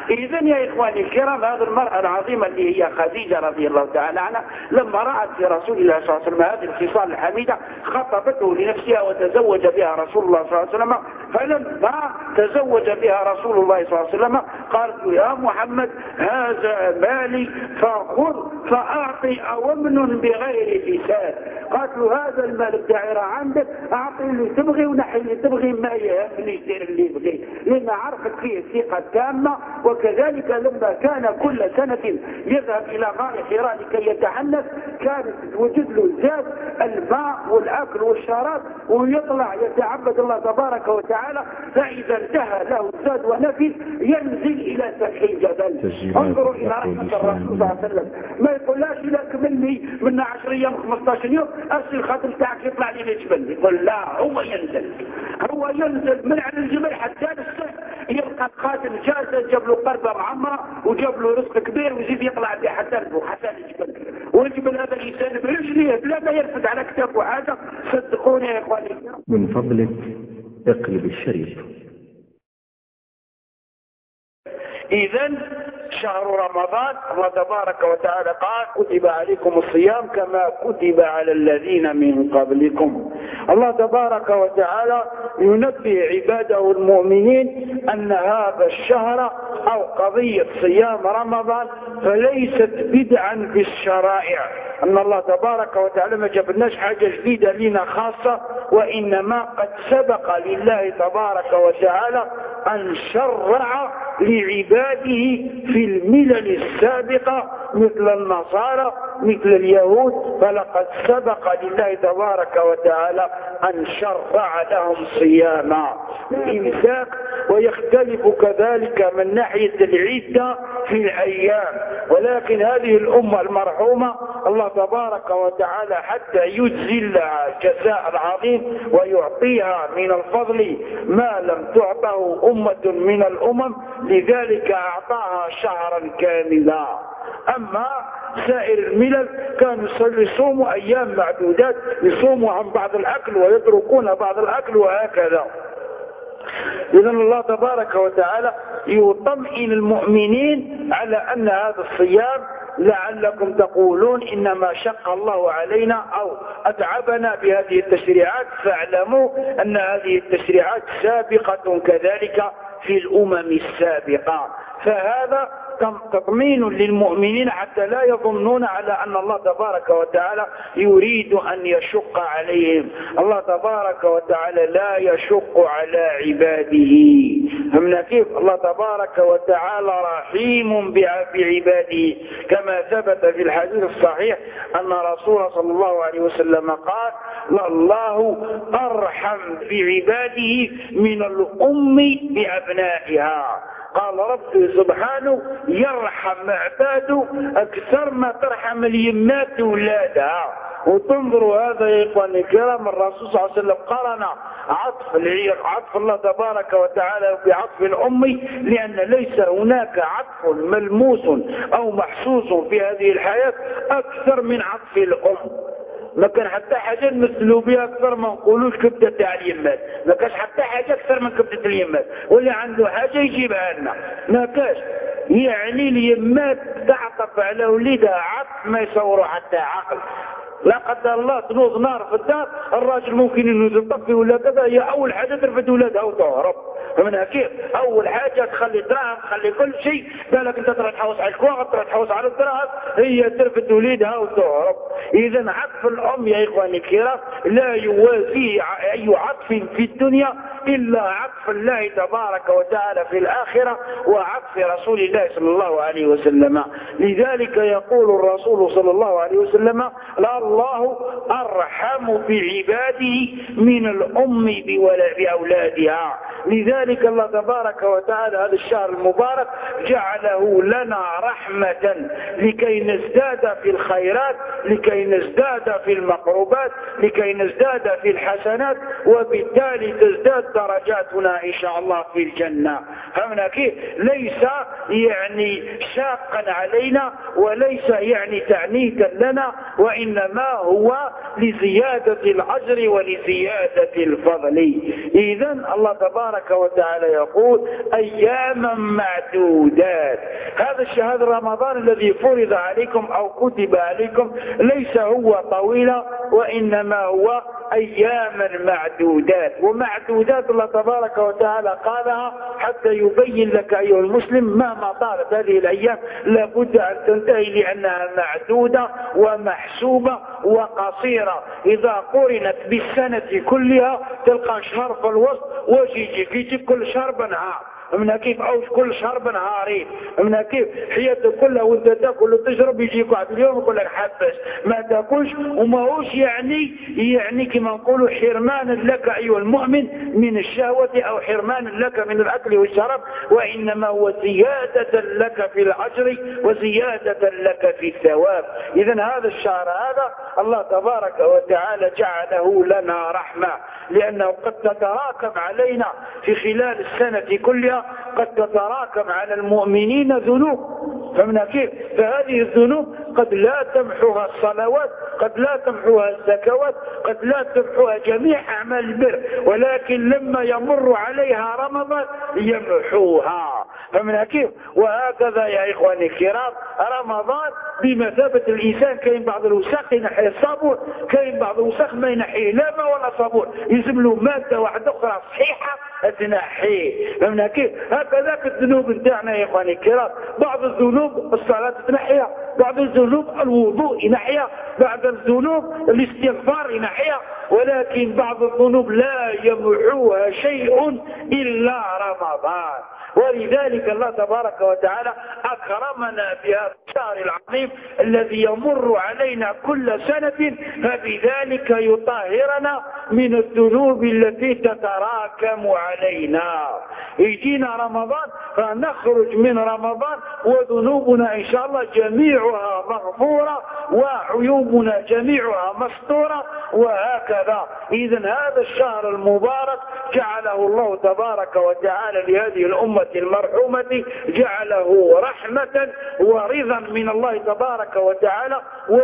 C: إذن يا إخواني الكرام هذه المرأة العظيمة اللي هي خديجة رضي الله تعالى عنها لما رأت في رسول الله صلى الله عليه وسلم هذه الخصال الحميدة خطبته لنفسها وتزوج بها رسول الله صلى الله عليه وسلم. فلما تزوج بها رسول الله صلى الله عليه وسلم قالت له يا محمد هذا مالي فخذ فأعطي أومن بغير فساد. قالت له هذا المال بتاعي عندك أعطي اللي تبغي ونحي اللي تبغي ما يهمني دير اللي يبغي، لأن عرفت فيه ثقة تامة. وكذلك لما كان كل سنة يذهب إلى غار حراء لكي يتحنث كانت توجد له زاد الماء والأكل والشراب ويطلع يتعبد الله تبارك وتعالى. فإذا انتهى له الزاد ونفذ ينزل إلى سفح الجبل. انظروا إلى رحمة الرسول صلى الله عليه وسلم، ما يقوللاش لك مني من 10 أيام 15 يوم أرسل الخاتم تاعك يطلع لي الجبل. يقول لا، هو ينزل من على الجبل حتى السفح يلقى الخاتم جاهز، جاب له قربة معمرة وجاب له رزق كبير ويزيد يطلع به حتى الجبل. والجبل هذا الإنسان برجليه بلا ما يرفد على كتافه حاجة. صدقوني يا إخواني
A: من فضلك اقلب الشريف.
C: إذن شهر رمضان الله تبارك وتعالى قال كتب عليكم الصيام كما كتب على الذين من قبلكم. الله تبارك وتعالى ينبه عباده المؤمنين أن هذا الشهر أو قضية صيام رمضان فليست بدعا في الشرائع، أن الله تبارك وتعالى ما جابلناش حاجة جديدة لنا خاصة، وإنما قد سبق لله تبارك وتعالى أن شرع لعباده في الملل السابقة مثل النصارى مثل اليهود. فلقد سبق لله تبارك وتعالى أن شرع لهم صياما الإمساك، ويختلف كذلك من ناحية العدة في الأيام. ولكن هذه الأمة المرحومة الله تبارك وتعالى حتى يجزي لها الجزاء العظيم ويعطيها من الفضل ما لم تعطه أمة من الأمم، لذلك أعطاها شهرا كاملا. أما سائر الملل كانوا يصوموا أيام معدودات، يصوموا عن بعض الأكل ويتركون بعض الأكل وهكذا. إذن الله تبارك وتعالى يطمئن المؤمنين على أن هذا الصيام لعلكم تقولون إنما شق الله علينا أو أتعبنا بهذه التشريعات، فاعلموا أن هذه التشريعات سابقة كذلك في الأمم السابقة. فهذا تطمين للمؤمنين حتى لا يظنون على أن الله تبارك وتعالى يريد أن يشق عليهم. الله تبارك وتعالى لا يشق على عباده. فمن كيف الله تبارك وتعالى رحيم بعباده، كما ثبت في الحديث الصحيح أن رسول صلى الله عليه وسلم قال الله أرحم بعباده من الأم بأبنائها. قال ربي سبحانه يرحم عباده أكثر ما ترحم اليمات أولادها. وتنظروا هذا يا إخواني الكرام، الرسول صلى الله عليه وسلم قرن عطف الله تبارك وتعالى بعطف الأم، لأن ليس هناك عطف ملموس أو محسوس في هذه الحياة أكثر من عطف الأم. ما كان حتى حاجة نمثلوا بها أكثر ما نقولوش كبدة تاع اليمات، ما كاش حتى حاجة أكثر من كبدة اليمات، واللي عنده حاجة يجيبها لنا ما كاش. يعني اليمات تعطف على وليدها عطف ما يصوروا حتى عقل. لا قدر الله تنوض نار في الدار، الراجل ممكن انه يطفي ولا كذا، هي اول حاجه ترفد ولادها وتهرب. فمنها كيف اول حاجه تخلي دراهم تخلي كل شيء، بالك انت تروح تحوس على الكواغ تروح تحوس على الدراهم، هي ترفد وليدها وتهرب. اذا عطف الام يا اخواني الكرام لا يوازيه اي عطف في الدنيا الا عطف الله تبارك وتعالى في الاخره وعطف رسول الله صلى الله عليه وسلم. لذلك يقول الرسول صلى الله عليه وسلم لا الله أرحم بعباده من الأم بأولادها. لذلك الله تبارك وتعالى هذا الشهر المبارك جعله لنا رحمة لكي نزداد في الخيرات، لكي نزداد في المقربات، لكي نزداد في الحسنات، وبالتالي تزداد درجاتنا إن شاء الله في الجنة. فمن كيف ليس يعني شاقا علينا وليس يعني تعنيتا لنا، وإنما هو لزيادة الأجر ولزيادة الفضل. إذن الله تبارك تبارك وتعالى يقول أياما معدودات. هذا الشهر رمضان الذي فرض عليكم أو كتب عليكم ليس هو طويلا، وإنما هو أياما معدودات. ومعدودات الله تبارك وتعالى قالها حتى يبين لك أيها المسلم مهما طالت هذه الأيام لابد أن تنتهي، لأنها معدودة ومحسوبة وقصيرة. إذا قرنت بالسنة كلها تلقى شهر في الوسط ويجي كل شهر بنهار من كيف، أو كل شهر بنهارين من كيف، حياتك كلها وانت تاكل وتشرب يجيك واحد اليوم يقول لك حبس ما تاكلش، وما هوش يعني كما نقولوا حرمان لك أيها المؤمن من الشهوة أو حرمان لك من الأكل والشرب، وإنما هو زيادة لك في الأجر وزيادة لك في الثواب. إذن هذا الشهر هذا الله تبارك وتعالى جعله لنا رحمة، لأنه قد تتراكم علينا في خلال السنة كلها، قد تتراكم على المؤمنين ذنوب، فمن كيف؟ فهذه الذنوب قد لا تمحوها الصلوات، قد لا تمحوها الزكوات، قد لا تمحوها جميع أعمال البر، ولكن لما يمر عليها رمضان يمحوها، فمن كيف؟ وهكذا يا إخواني الكرام رمضان بمثابة الإنسان، كاين بعض الوساخ ينحي الصابون، كاين بعض الوساخ ما ينحيه لا ما ولا صابون، يلزم له مادة واحدة أخرى صحيحة تنحيه، فمن كيف؟ هكذا الذنوب نتاعنا يا إخواني الكرام، بعض الذنوب الصلاة تنحيها، بعض الذنوب الوضوء ينحيها، بعض الذنوب الاستغفار ينحيها، ولكن بعض الذنوب لا يمحوها شيء إلا رمضان. ولذلك الله تبارك وتعالى أكرمنا بهذا الشهر العظيم الذي يمر علينا كل سنة، فبذلك يطهرنا من الذنوب التي تتراكم علينا. يجينا رمضان فنخرج من رمضان وذنوبنا إن شاء الله جميعها مغفورة وعيوبنا جميعها مستورة، وهكذا. إذن هذا الشهر المبارك جعله الله تبارك وتعالى لهذه الأمة المرحومة، جعله رحمة ورضا من الله تبارك وتعالى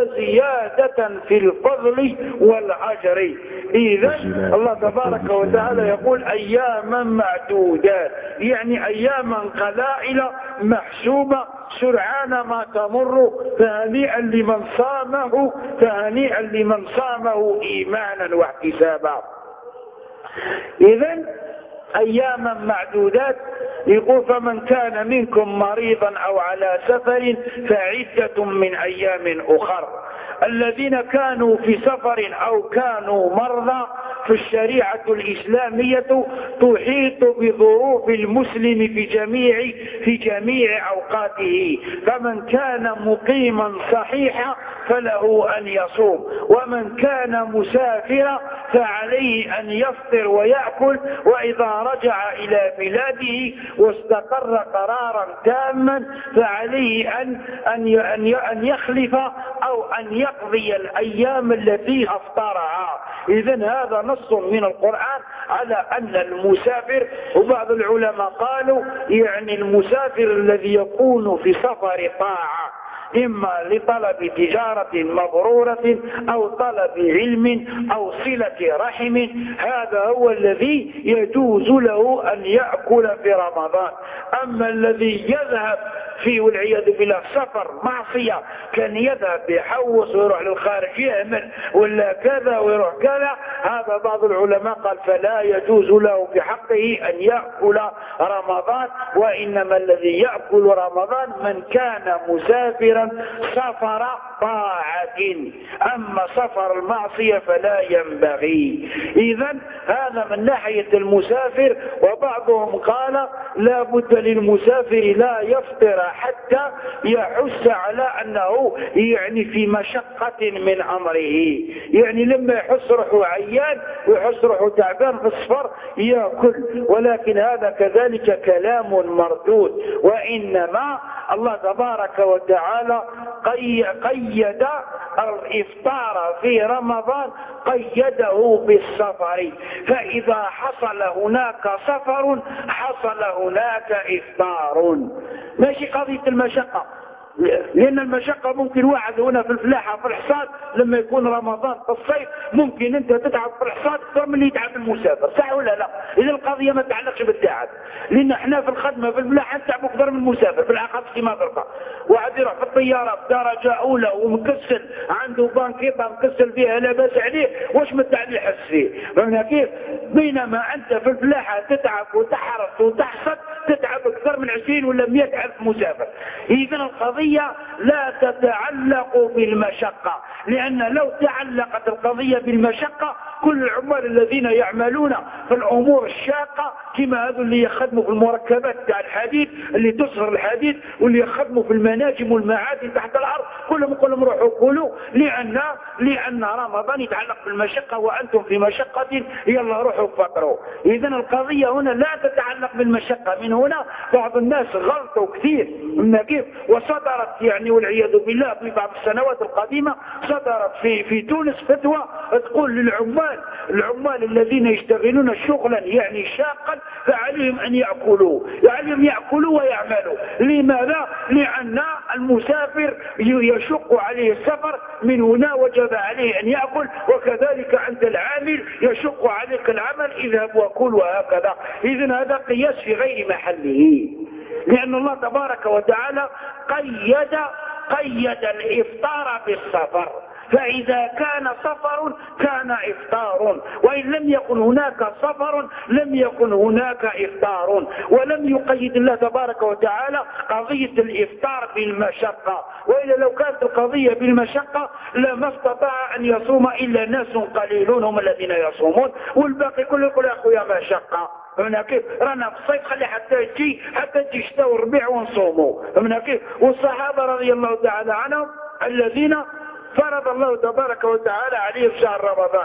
C: وزيادة في الفضل والأجر. إذن الله تبارك وتعالى يقول أياما معدودات، يعني أياما قلائل محسوبة سرعان ما تمر، فهنيئا لمن صامه، فهنيئا لمن صامه إيمانا واحتسابا. إذن أياما معدودات يقول فمن كان منكم مريضا أو على سفر فعدة من أيام أخر. الذين كانوا في سفر أو كانوا مرضى في الشريعة الإسلامية تحيط بظروف المسلم في جميع أوقاته، فمن كان مقيما صحيحا فله أن يصوم، ومن كان مسافرا فعليه أن يفطر ويأكل، وإذا رجع إلى بلاده واستقر قرارا تاما فعليه أن يخلف أو أن يقضي الأيام التي أفطرها. إذن هذا نص من القرآن على أن المسافر، وبعض العلماء قالوا يعني المسافر الذي يكون في سفر طاعة إما لطلب تجارة مبرورة أو طلب علم أو صلة رحم، هذا هو الذي يجوز له أن يأكل في رمضان. أما الذي يذهب فيه والعياذ بالله سفر معصية، كان يذهب يحوص ويروح للخارج يعمل ولا كذا ويروح كذا، هذا بعض العلماء قال فلا يجوز له في حقه أن يأكل رمضان، وإنما الذي يأكل رمضان من كان مسافرا سفر طاعة، أما سفر المعصية فلا ينبغي. إذن هذا من ناحية المسافر. وبعضهم قال لا بد للمسافر لا يفطر حتى يحس على أنه يعني في مشقة من أمره، يعني لما يحس روحه عيان ويحس روحه تعبان في السفر يأكل، ولكن هذا كذلك كلام مردود. وإنما الله تبارك وتعالى قيد الإفطار في رمضان قيده بالسفر، فإذا حصل هناك سفر حصل هناك إفطار، ماشي قضية المشقة. لأن المشقة ممكن واحد هنا في الفلاحة في الحصاد لما يكون رمضان في الصيف ممكن أنت تتعب في الحصاد أكثر من اللي يتعب المسافر، صح ولا لا؟ إذا القضية ما تعلقش بالتعب، لأن احنا في الخدمة في الفلاحة نتعب أكثر من المسافر في العقد كما ضربة. واحد يروح في الطيارة بدرجة أولى ومكسل عنده بانكيطة مكسل فيها لا بأس عليه، واش متعب يحس فيه؟ فهمنا كيف؟ بينما أنت في الفلاحة تتعب وتحرث وتحصد تتعب أكثر من 20 ولا 100 ألف مسافر. إذا القضية لا تتعلق بالمشقة، لأن لو تعلقت القضية بالمشقة كل العمال الذين يعملون في الأمور الشاقة كما هذو اللي يخدموا في المركبات تاع الحديد اللي تصهر الحديد واللي يخدموا في المناجم والمعادن تحت الأرض كلهم روحوا كلوا، لأن رمضان يتعلق بالمشقة وأنتم في مشقة يلا روحوا فطروا. إذا القضية هنا لا تتعلق بالمشقة. من هنا بعض الناس غلطوا كثير من كيف، وصدرت يعني والعياذ بالله في بعض السنوات القديمة صدرت في تونس فتوى تقول للعمال الذين يشتغلون شغلا يعني شاقا فعليهم أن يأكلوا ويعملوا. لماذا؟ لأن المسافر يشق عليه السفر، من هنا وجب عليه أن يأكل، وكذلك أنت العامل يشق عليك العمل اذهب وكل وهكذا. إذن هذا قياس في غير محله، لأن الله تبارك وتعالى قيد الإفطار بالسفر، فإذا كان سفر كان إفطار، وإن لم يكن هناك سفر لم يكن هناك إفطار. ولم يقيد الله تبارك وتعالى قضية الإفطار بالمشقة، وإلا لو كانت القضية بالمشقة لما استطاع أن يصوم إلا ناس قليلون هم الذين يصومون، والباقي كله يقول يا أخويا مشقة. فمنا كيف؟ رانا في الصيف خلي حتى تجي شتاء وربيع ونصوموا. فمنا كيف؟ والصحابة رضي الله تعالى عنهم الذين فرض الله تبارك وتعالى عليهم شهر رمضان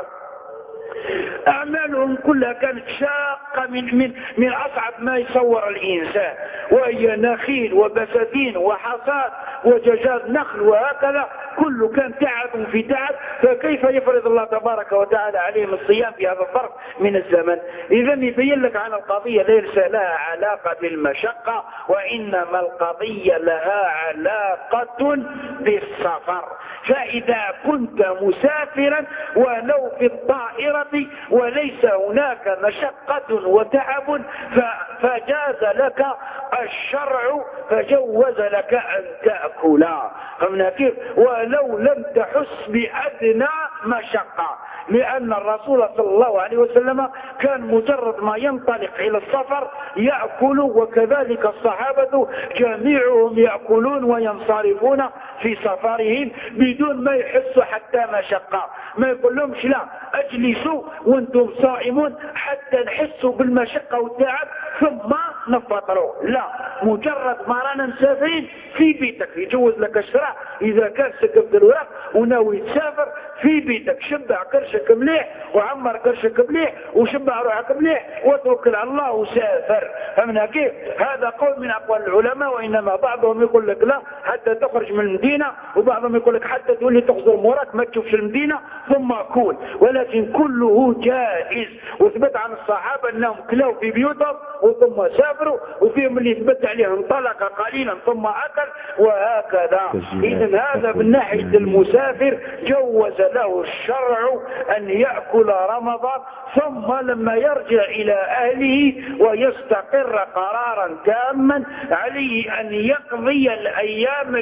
C: أعمالهم كلها كانت شاقة من أصعب ما يصور الإنسان، وهي نخيل وبساتين وحصاد وججاز نخل وهكذا، كله كان تعب في تعب، فكيف يفرض الله تبارك وتعالى عليهم الصيام في هذا الظرف من الزمن؟ إذا يبين لك عن القضية ليس لها علاقة بالمشقة، وإنما القضية لها علاقة بالسفر. فإذا كنت مسافرا ولو في الطائرة وليس هناك مشقة وتعب فجاز لك الشرع فجوز لك أن تأكل. فمن كيف؟ ولو لم تحس بأدنى مشقة، لأن الرسول صلى الله عليه وسلم كان مجرد ما ينطلق إلى السفر يأكل، وكذلك الصحابة جميعهم يأكلون وينصرفون في سفرهم بدون ما يحسوا حتى مشقة. ما يقول لهمش لا اجلسوا وانتم صائمون حتى نحسوا بالمشقة والتعب ثم نفطروا، لا، مجرد ما رانا مسافرين في بيتك يجوز لك الشرع إذا كان سكبت الورق وناوي تسافر في بيتك شبع كرشك مليح وعمر كرشك مليح وشبع روحك مليح واترك على الله وسافر. فمن كيف؟ هذا قول من أقوال العلماء، وإنما بعضهم يقول لك لا حتى تخرج من المدينة، وبعضهم يقول لك حتى تولي تخزر موراك ما تشوفش المدينة ثم كول، ولكن كله جائز. وثبت عن الصحابة أنهم كلاوا في بيوتهم وثم سافروا، وفيهم اللي ثبت عليهم طلق قليلا ثم أكل وهكذا. إذن هذا من ناحية المسافر جوز له الشرع أن يأكل رمضان، ثم لما يرجع إلى أهله ويستقر قرارا تاما عليه أن يقضي الأيام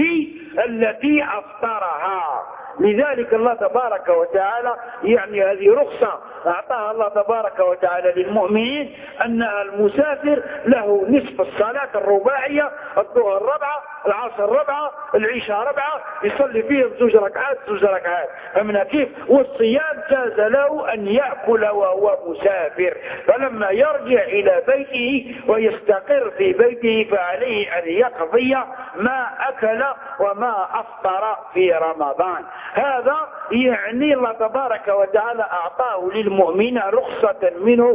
C: التي أفطرها. لذلك الله تبارك وتعالى يعني هذه رخصة أعطاها الله تبارك وتعالى للمؤمنين، أن المسافر له نصف الصلاة الرباعية، الظهر ربعة، العصر ربعة، العشاء ربعة، يصلي فيه زوج ركعات. فمن كيف؟ والصيام جاز له أن يأكل وهو مسافر، فلما يرجع إلى بيته ويستقر في بيته فعليه أن يقضي ما أكل وما أفطر في رمضان. هذا يعني الله تبارك وتعالى أعطاه للمؤمن رخصة منه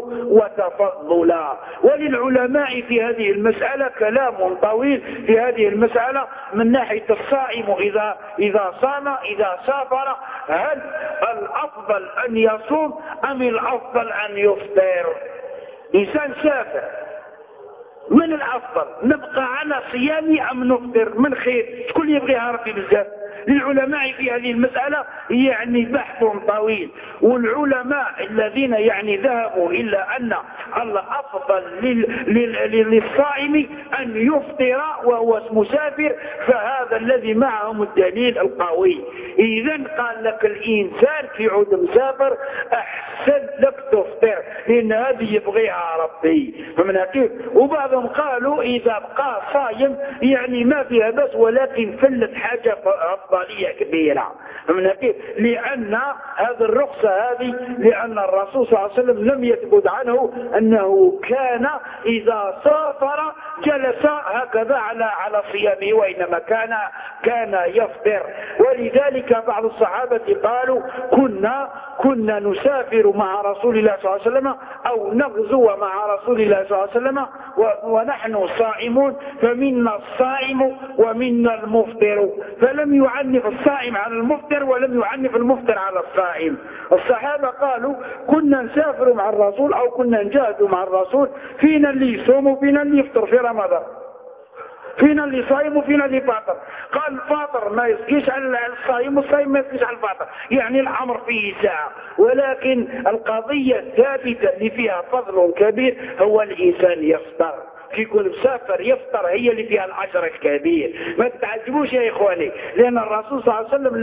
C: وتفضلا. وللعلماء في هذه المسألة كلام طويل في هذه المسألة، من ناحية الصائم إذا صام إذا سافر هل الأفضل أن يصوم أم الأفضل أن يفطر؟ إنسان سافر من الأفضل نبقى على صيام أم نفطر؟ من خير؟ شكون يبغيها ربي بزاف؟ للعلماء في هذه المسألة يعني بحث طويل، والعلماء الذين يعني ذهبوا إلى أن الأفضل للصائم أن يفطر وهو مسافر، فهذا الذي معهم الدليل القوي. إذن قال لك الإنسان في عود مسافر أحسن لك تفطر، لأن هذه يبغيها ربي، فمن كيف؟ وبعضهم قالوا إذا بقى صايم يعني ما فيها بس، ولكن فلت حاجة أفضلية كبيرة، فمن كيف؟ لأن هذه الرخصة هذه، لأن الرسول صلى الله عليه وسلم لم يثبت عنه أنه كان إذا سافر جلس هكذا على صيامه، وإنما كان يفطر. ولذلك بعض الصحابة قالوا كنا نسافر مع رسول الله صلى الله عليه وسلم أو نغزو مع رسول الله صلى الله عليه وسلم ونحن صائمون، فمنا الصائم ومنا المفطر، فلم يعنف الصائم على المفطر ولم يعنف المفطر على الصائم. الصحابة قالوا كنا نسافر مع الرسول أو كنا نجاهد مع الرسول، فينا اللي يصوم وفينا اللي يفطر في رمضان، فينا اللي صايم وفينا اللي فاطر. قال الفاطر ما يسقيش على الصايم والصايم ما يسقيش على الفاطر، يعني الأمر فيه ساعة. ولكن القضية الثابتة اللي فيها فضل كبير هو الإنسان يفطر، في كل مسافر يفطر، هي اللي فيها الأجر الكبير. ما تتعجبوش يا إخواني، لأن الرسول صلى الله عليه وسلم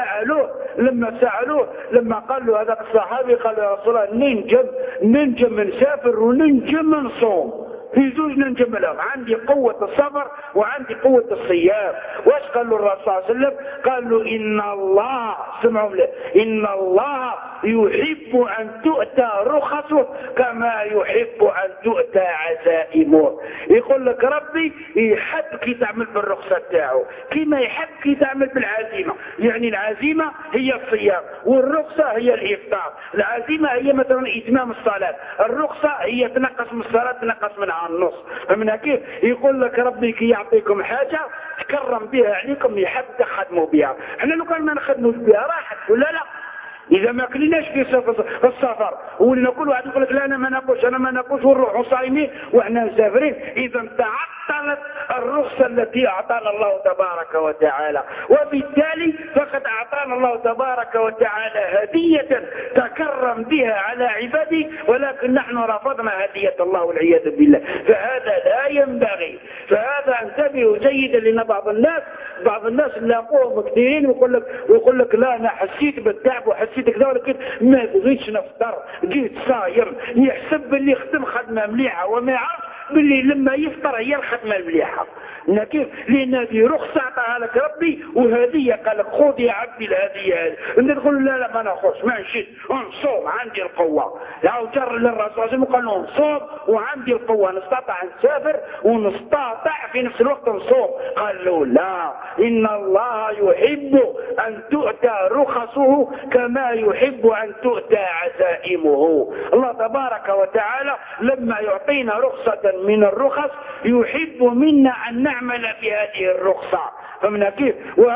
C: لما قال له هذا الصحابي، قال يا رسول الله ننجم نسافر وننجم نصوم، في زوج ننجم لهم، عندي قوة الصبر وعندي قوة الصيام. واش قال له الرسول صلى الله عليه وسلم؟ قال له إن الله، سمعوا له، إن الله يحب أن تؤتى رخصه كما يحب أن تؤتى عزائمه. يقول لك ربي يحب كي تعمل بالرخصة تاعه كما يحب كي تعمل بالعزيمة. يعني العزيمة هي الصيام، والرخصة هي الإفطار. العزيمة هي مثلا إتمام الصلاة، الرخصة هي تنقص من الصلاة، تنقص منها النص. فمن كيف؟ يقول لك ربي كي يعطيكم حاجة تكرم بها عليكم، يحب تخدموا بها. احنا لو كان ما نخدموش بها راحت ولا لا؟ إذا ما كلناش في السفر ونقول واحد يقول لك لا أنا ما ناكلش ونروحوا صايمين وإحنا مسافرين، إذا تعطلت الرخصة التي أعطانا الله تبارك وتعالى. وبالتالي فقد أعطانا الله تبارك وتعالى هدية تكرم بها على عباده، ولكن نحن رفضنا هدية الله والعياذ بالله. فهذا لا ينبغي، فهذا انتبهوا جيدا، لأن بعض الناس نلاقوهم كثيرين ويقول لك لا أنا حسيت بالتعب وحسيت كذا، ولكن ما بغيتش نفطر، جيت صايم، يحسب باللي خدم خدمة مليحة وما يعرف باللي لما يفطر هي الخدمة المليحة. كيف؟ لأن هذه رخصة أعطاها لك ربي وهدية، قال لك خذ يا عبدي الهدية هذه. أنت تقول لا ما ناخذش، ما نشد، نصوم عندي القوة. لا جر للرسول صلى الله عليه وسلم قال له نصوم وعندي القوة، نستطيع نسافر ونستطيع في نفس الوقت نصوم. قال له لا، إن الله يحب أن تؤتى رخصه كما يحب أن تؤتى عزائمه. الله تبارك وتعالى لما يعطينا رخصة من الرخص يحب منا أن نعمل بهذه الرخصة. فمن كيف؟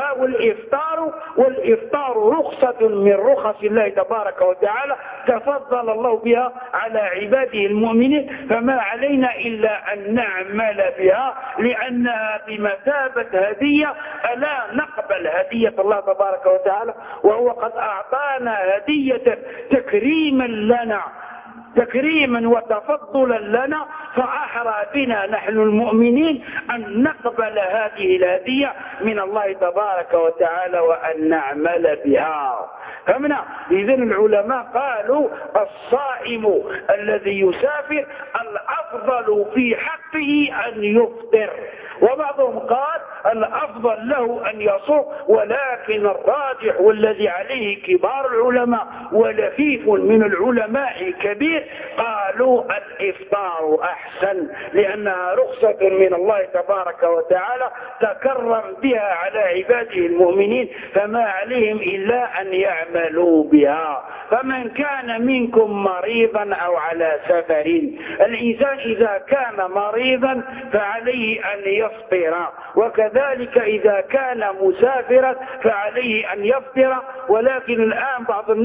C: والإفطار رخصة من رخص الله تبارك وتعالى تفضل الله بها على عباده المؤمنين، فما علينا إلا أن نعمل بها، لأنها بمثابة هدية. ألا نقبل هدية الله تبارك وتعالى وهو قد أعطانا هدية تكريما وتفضلا لنا، فأحرى بنا نحن المؤمنين أن نقبل هذه الهدية من الله تبارك وتعالى وأن نعمل بها. فمنا إذن العلماء قالوا الصائم الذي يسافر الأفضل في حقه أن يفطر، وبعضهم قال الأفضل له أن يصوم، ولكن الراجح والذي عليه كبار العلماء ولفيف من العلماء كبير قالوا الإفطار أحسن، لأنها رخصة من الله تبارك وتعالى تكرم بها على عباده المؤمنين، فما عليهم إلا أن يعملوا بها. فمن كان منكم مريضا أو على سفر، الإنسان إذا كان مريضا فعليه أن يفطر، وكذلك إذا كان مسافرا فعليه أن يفطر. ولكن الآن بعض الناس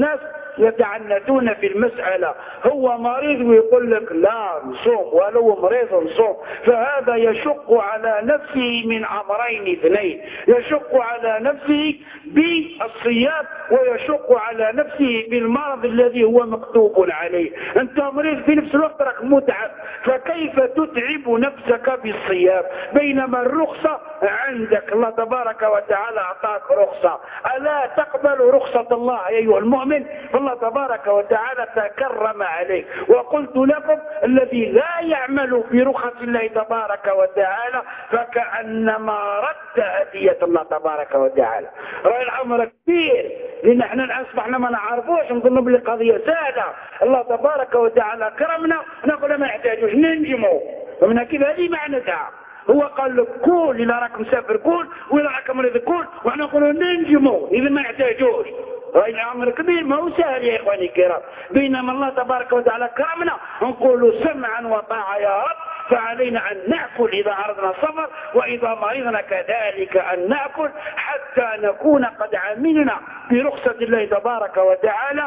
C: يتعنتون في المسألة. هو مريض ويقول لك لا نصوم، ولو مريض نصوم. فهذا يشق على نفسه من أمرين اثنين، يشق على نفسه بالصيام ويشق على نفسه بالمرض الذي هو مكتوب عليه. أنت مريض في نفس الوقت راك متعب، فكيف تتعب نفسك بالصيام بينما الرخصة عندك؟ الله تبارك وتعالى أعطاك رخصة، ألا تقبل رخصة الله أيها المؤمن؟ فالله تبارك وتعالى تكرم عليك. وقلت لكم الذي لا يعمل برخص الله تبارك وتعالى فكأنما رد هدية الله تبارك وتعالى. رأي الأمر كبير، لأن احنا الآن أصبحنا ما نعرفوش، نظن بلي قضية سهلة. الله تبارك وتعالى كرمنا نقول ما نحتاجوش ننجموا، فمن كيف هذه معناتها. هو قال لك كول، إذا راك مسافر كول، وإذا راك مريض كول، وإحنا نقولوا ننجموا إذا ما نحتاجوش. رأي الأمر كبير، ما هو سهل يا إخواني الكرام. بينما الله تبارك وتعالى كرمنا نقولوا سمعا وطاعة يا رب، فعلينا أن نأكل إذا أردنا السفر، وإذا مرضنا كذلك أن نأكل، حتى نكون قد عملنا برخصة الله تبارك وتعالى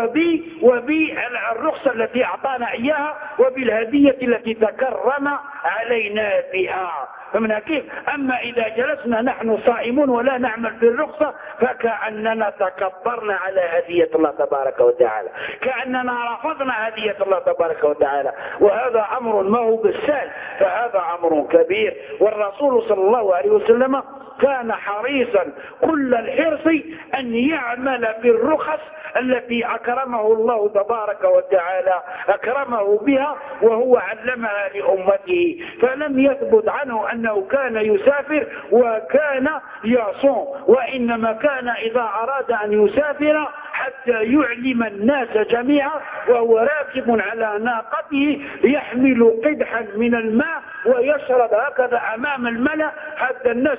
C: وبالرخصة التي أعطانا إياها وبالهدية التي تكرم علينا بها. فمن كيف؟ أما إذا جلسنا نحن صائمون ولا نعمل بالرخصة فكأننا تكبرنا على هدية الله تبارك وتعالى، كأننا رفضنا هدية الله تبارك وتعالى، وهذا أمر ما هو بالسهل، فهذا أمر كبير. والرسول صلى الله عليه وسلم كان حريصا كل الحرص أن يعمل بالرخص التي أكرمه الله تبارك وتعالى أكرمه بها وهو علمها لأمته. فلم يثبت عنه أنه كان يسافر وكان يصوم، وإنما كان إذا أراد أن يسافر حتى يعلم الناس جميعا وهو راكب على ناقته يحمل قدحا من الماء ويشرب هكذا أمام الملأ حتى الناس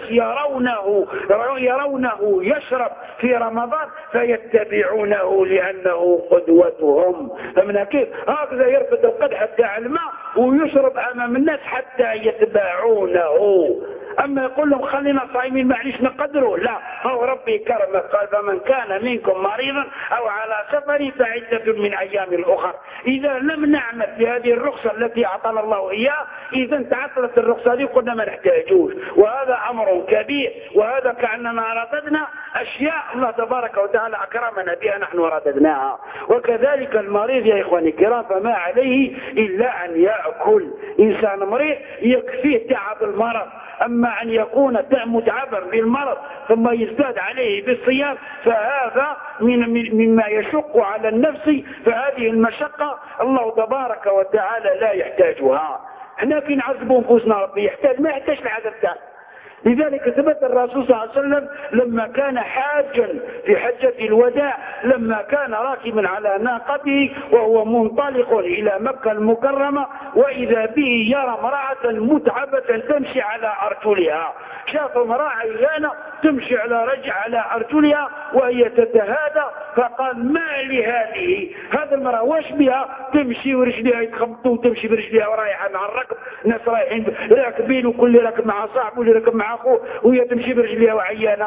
C: يرونه يشرب في رمضان فيتبعونه لأنه قدوتهم. فمن كيف؟ هكذا يرفض القدح بتاع الماء ويشرب أمام الناس حتى يتبعونه. أما يقول لهم خلينا صايمين معليش نقدره، لا، هو ربي كرمه قال فمن كان منكم مريضا أو على سفر فعدة من أيام الأخر. إذا لم نعمل بهذه الرخصة التي أعطانا الله إياها إذا تعطلت الرخصة دي قلنا ما نحتاجوش، وهذا أمر كبير. وهذا كأننا رددنا أشياء الله تبارك وتعالى أكرمنا بها نحن رددناها. وكذلك المريض يا إخواني الكرام فما عليه إلا أن يأكل. إنسان مريض يكفيه تعب المرض، أما أن يكون متعبا بالمرض ثم يزداد عليه بالصيام فهذا مما يشق على النفس. فهذه المشقة الله تبارك وتعالى لا يحتاجها. احنا في نعذبوا انفسنا ربي يحتاج، ما يحتاج العذاب ده. لذلك ثبت الرسول صلى الله عليه وسلم لما كان حاجا في حجة الوداع لما كان راكبا على ناقته وهو منطلق إلى مكة المكرمة وإذا به يرى امرأة متعبة تمشي على أرجلها. شاف امرأة عيانة تمشي على أرجلها وهي تتهادى فقال ما لهذه؟ هذا المرأة واش بها؟ تمشي ورجلها يتخبطوا وتمشي برجلها ورايحة مع الركب، ناس رايحين راكبين وكل راكب مع صاحبه واللي راكب مع أخوه وهي تمشي برجلها وعيانة.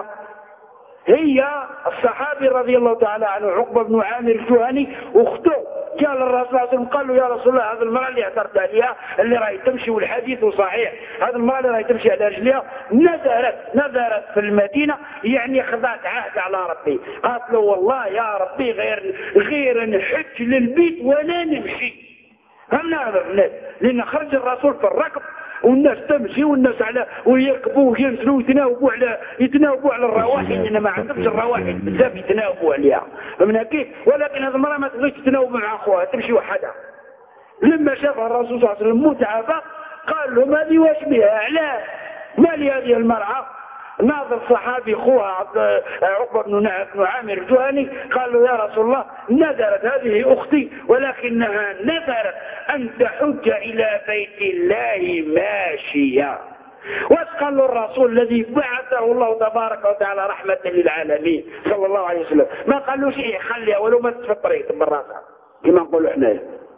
C: هي الصحابي رضي الله تعالى عنه عقبة بن عامر الجهني أخته قال الرسول صلى الله عليه وسلم قال له يا رسول الله هذه المرأة اللي اعترت عليها اللي راهي تمشي والحديث صحيح، هذه المرأة اللي راهي تمشي على رجلها نذرت في المدينة يعني خذت عهد على ربي، قالت له والله يا ربي غير نحج للبيت ولا نمشي. هم هذا الناس لأن خرج الرسول في الركب والناس تمشي والناس على ويركبوا وينزلوا يتناوبوا على الرواحل لأن ما عندهمش الرواحل بزاف يتناوبوا عليها. فمن كيف؟ ولكن هذه المرأة ما تقدرش تتناوب مع أخوها تمشي وحدها. لما شافها الرسول صلى الله عليه وسلم متعبة قال لهم هذه واش بها؟ علاش؟ ما لهذه المرأة؟ ناظر صحابي اخوها عقبة بن عامر الجهني قال له يا رسول الله نذرت هذه اختي ولكنها نذرت ان تحج الى بيت الله ماشية. واش قال له الرسول الذي بعثه الله تبارك وتعالى رحمة للعالمين صلى الله عليه وسلم؟ ما قال له شيء خليها ولو ما في الطريق براسها كما نقولوا احنا.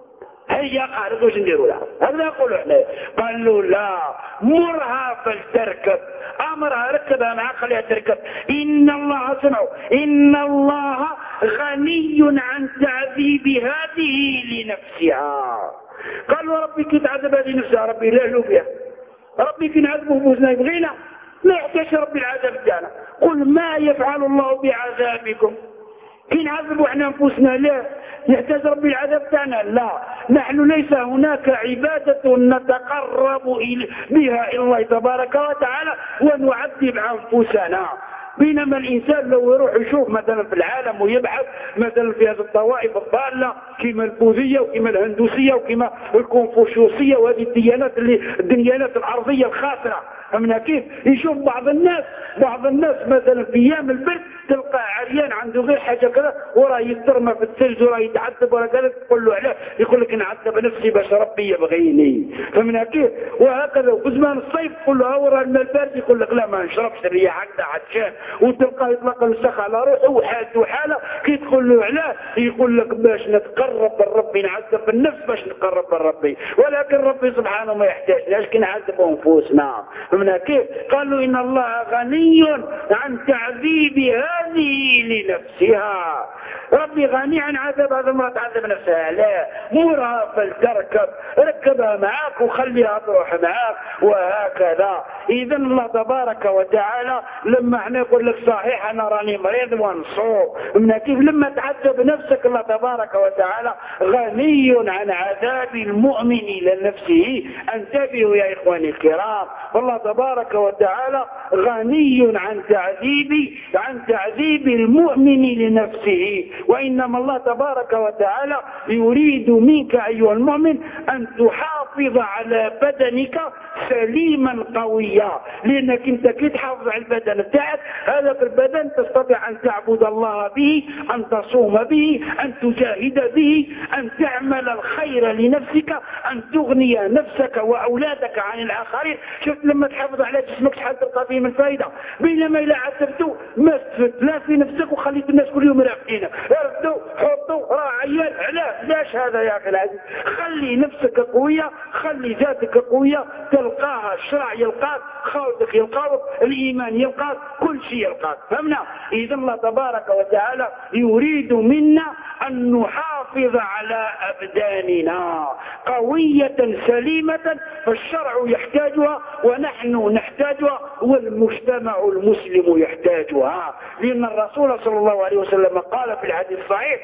C: هيا قالت واش نديروا لها؟ هذا نقولوا احنا. قالوا لا، مرها فلتركب، امرها ركبها معها خليها تركب. ان الله، سمعوا، ان الله غني عن تعذيب هذه لنفسها. قالوا ربي كي تعذب هذه نفسها، ربي لا له فيها، ربي كي نعذبه بوزنا يبغينا لا يحتاج ربي العذاب تاعنا. قل ما يفعل الله بعذابكم، كي نعذبوا احنا انفسنا لا يحتاج ربي العذاب تاعنا. لا، نحن ليس هناك عبادة نتقرب بها الى الله تبارك وتعالى ونعذب انفسنا. بينما الإنسان لو يروح يشوف مثلا في العالم ويبحث مثلا في هذه الطوائف الضالة كما البوذية وكما الهندوسية وكما الكونفوشيوسية وهذه الديانات الأرضية الخاسرة، أمنا كيف يشوف بعض الناس مثلا في أيام البرد تلقى عريان عنده غير حاجة كذا وراه يترمى في الثلج وراه يتعذب وراه كذا، تقول له علاه؟ يقول لك نعذب نفسي باش ربي يبغيني، فمن كيف. وهكذا وفي زمان الصيف تقول له وراه الماء البارد يقول لك لا ما نشربش الرياح هكذا عطشان، وتلقى يطلق السخ على روحه وحالته حاله. كي تقول له علاه؟ يقول لك باش نتقرب لربي، نعذب النفس باش نتقرب لربي، ولكن ربي سبحانه ما يحتاجناش كي نعذبوا انفسنا. فمن كيف قالوا ان الله غني عن تعذيب هذه لنفسها، ربي غني عن عذاب هذا المرأة تعذب نفسها. لا، مرها فلتركب، ركبها معاك وخليها تروح معاك وهكذا. اذا الله تبارك وتعالى لما احنا نقول لك صحيح انا راني مريض ونصوم، من كيف لما تعذب نفسك الله تبارك وتعالى غني عن عذاب المؤمن لنفسه. انتبهوا يا اخواني الكرام، والله تبارك وتعالى غني عن تعذيب المؤمن لنفسه. وإنما الله تبارك وتعالى يريد منك أيها المؤمن أن تحافظ على بدنك سليما قويا، لأنك انت كي تحافظ على البدن بتاعك، هذا في البدن تستطيع أن تعبد الله به، أن تصوم به، أن تجاهد به، أن تعمل الخير لنفسك، أن تغني نفسك وأولادك عن الآخرين. شفت لما تحافظ على جسمك شحال تلقى فيه من فائدة، بينما إذا عذبته ما لا في نفسك وخليت الناس كل يوم يرافقينك، ردوا حطوا راه عيال. علاه؟ لاش هذا يا أخي العزيز؟ خلي نفسك قوية، خلي ذاتك قوية، تلقاها الشرع يلقاك، خوتك يلقاك، الإيمان يلقاك، كل شيء يلقاك. فهمنا؟ إذا الله تبارك وتعالى يريد منا أن نحافظ على أبداننا قوية سليمة، فالشرع يحتاجها ونحن نحتاجها والمجتمع المسلم يحتاجها. لأن الرسول صلى الله عليه وسلم قال في الحديث الصحيح: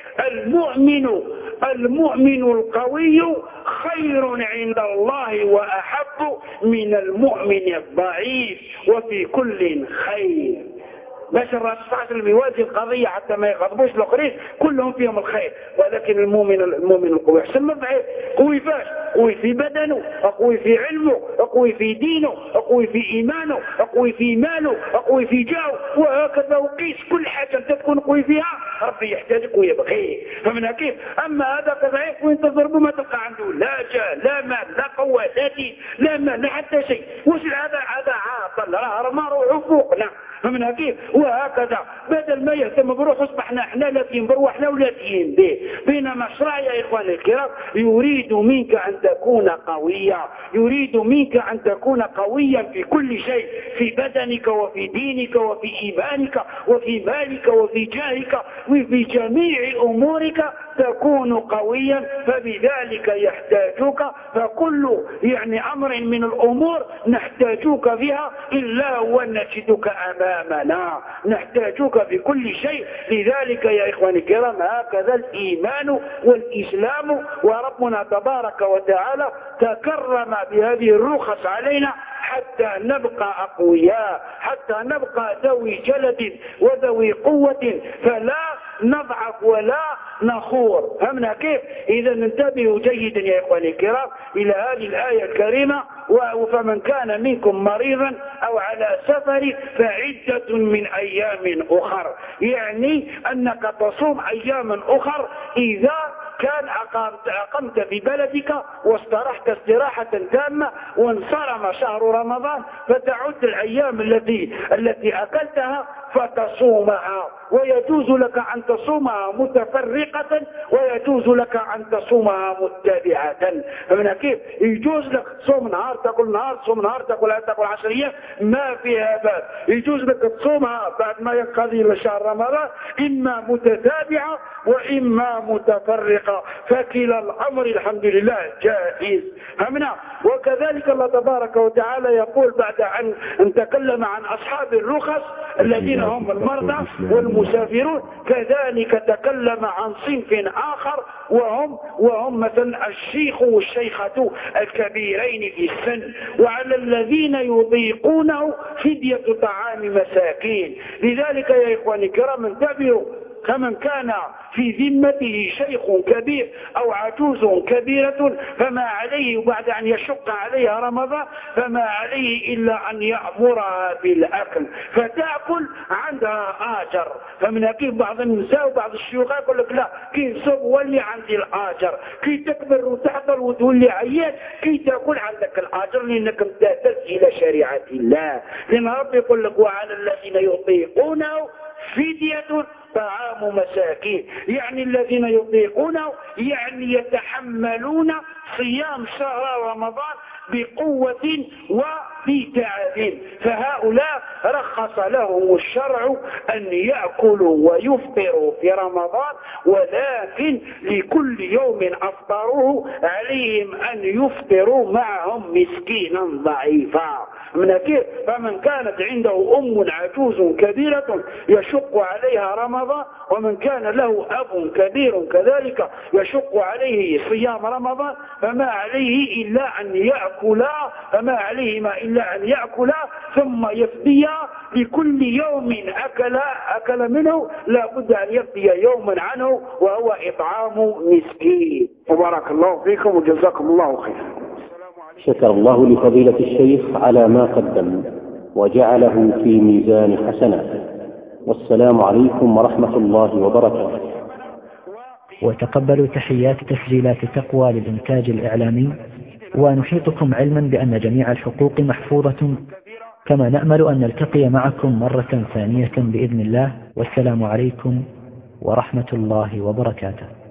C: المؤمن القوي خير عند الله وأحب من المؤمن الضعيف وفي كل خير. باش الرسول صلى الله عليه وسلم يوازي القضية حتى ما يغضبوش الآخرين، كلهم فيهم الخير، ولكن المؤمن القوي أحسن من الضعيف. قوي فاش؟ قوي في بدنه، قوي في علمه، قوي في دينه، قوي في إيمانه، قوي في ماله، قوي في جاهه، وهكذا. وقيس كل حاجة أنت تكون قوي فيها ربي يحتاجك ويبغيه. فمن كيف؟ أما هذا ضعيف وانت تضربه ما تلقى عنده لا جاه لا مال لا قوة لا دين لا مال لا حتى شيء. وش هذا عاطل، راه ما روحه فوقنا. فمن كيف؟ وهكذا بدل ما يهتم بروح اصبحنا احنا لاتين بروحنا ولاتين به. بينما الشرع يا اخواني الكرام يريد منك ان تكون قويا، يريد منك ان تكون قويا في كل شيء، في بدنك وفي دينك وفي ايمانك وفي مالك وفي جاهك وفي جميع امورك تكون قويا. فبذلك يحتاجك، فكل امر من الامور نحتاجك بها الا ونجدك امامنا، نحتاجك في كل شيء. لذلك يا اخواني الكرام هكذا الايمان والاسلام، وربنا تبارك وتعالى تكرم بهذه الرخص علينا حتى نبقى أقوياء، حتى نبقى ذوي جلد وذوي قوة، فلا نضعف ولا نخور. فهمنا كيف؟ إذا انتبهوا جيدا يا إخواني الكرام إلى هذه الآية الكريمة: فمن كان منكم مريضا أو على سفر فعدة من أيام أخر. يعني أنك تصوم أياما أخر إذا كان أقمت في بلدك واسترحت استراحة تامة وانصرم شهر رمضان، فتعد الأيام التي أكلتها فتصومها، ويجوز لك أن تصومها متفرقة، ويجوز لك أن تصومها متبعة. فمن كيف يجوز لك تصوم نهار تقول نهار، تصوم نهار تقول 10 أيام، ما فيها بأس. يجوز لك تصومها بعد ما ينقضي شهر رمضان إما متتابعة وإما متفرقة، فكلا الأمر الحمد لله جائز. فمنا وكذلك الله تبارك وتعالى يقول بعد أن تكلم عن أصحاب الرخص الذين هم المرضى والمسافرون، كذلك تكلم عن صنف آخر وهم مثلا الشيخ والشيخة الكبيرين في السن، وعلى الذين يطيقونه فدية طعام مساكين. لذلك يا إخواني الكرام انتبهوا، فمن كان في ذمته شيخ كبير أو عجوز كبيرة فما عليه بعد أن يشق عليها رمضان فما عليه إلا أن يأمرها بالأكل فتأكل عندها آجر. فمن كيف بعض النساء وبعض الشيوخ يقول لك لا كي تصوم ولي عندي الآجر، كي تكبر وتحضر وتولي عيان كي تأكل عندك الآجر، لأنك امتثلت إلى شريعة الله. لأن رب يقول لك وعلى الذين يطيقونه فدية طعام مساكين، يعني الذين يطيقونه يعني يتحملون صيام شهر رمضان بقوة وبتعب، فهؤلاء رخص لهم الشرع أن يأكلوا ويفطروا في رمضان، ولكن لكل يوم أفطروه عليهم أن يفطروا معهم مسكينا ضعيفا. من كيف؟ فمن كانت عنده أم عجوز كبيرة يشق عليها رمضان، ومن كان له أب كبير كذلك يشق عليه صيام رمضان فما عليه إلا أن يأكلا ثم يفدي لكل يوم أكل منه لا بد أن يفدي يوما عنه وهو إطعام مسكين. وبارك الله فيكم وجزاكم الله خيرا.
A: شكر الله لفضيلة الشيخ على ما قدم وجعله في ميزان حسناته، والسلام عليكم ورحمة الله وبركاته.
D: وتقبلوا تحيات تسجيلات تقوى للإنتاج الإعلامي، ونحيطكم علما بأن جميع الحقوق محفوظة، كما نأمل أن نلتقي معكم مرة ثانية بإذن الله، والسلام عليكم ورحمة الله وبركاته.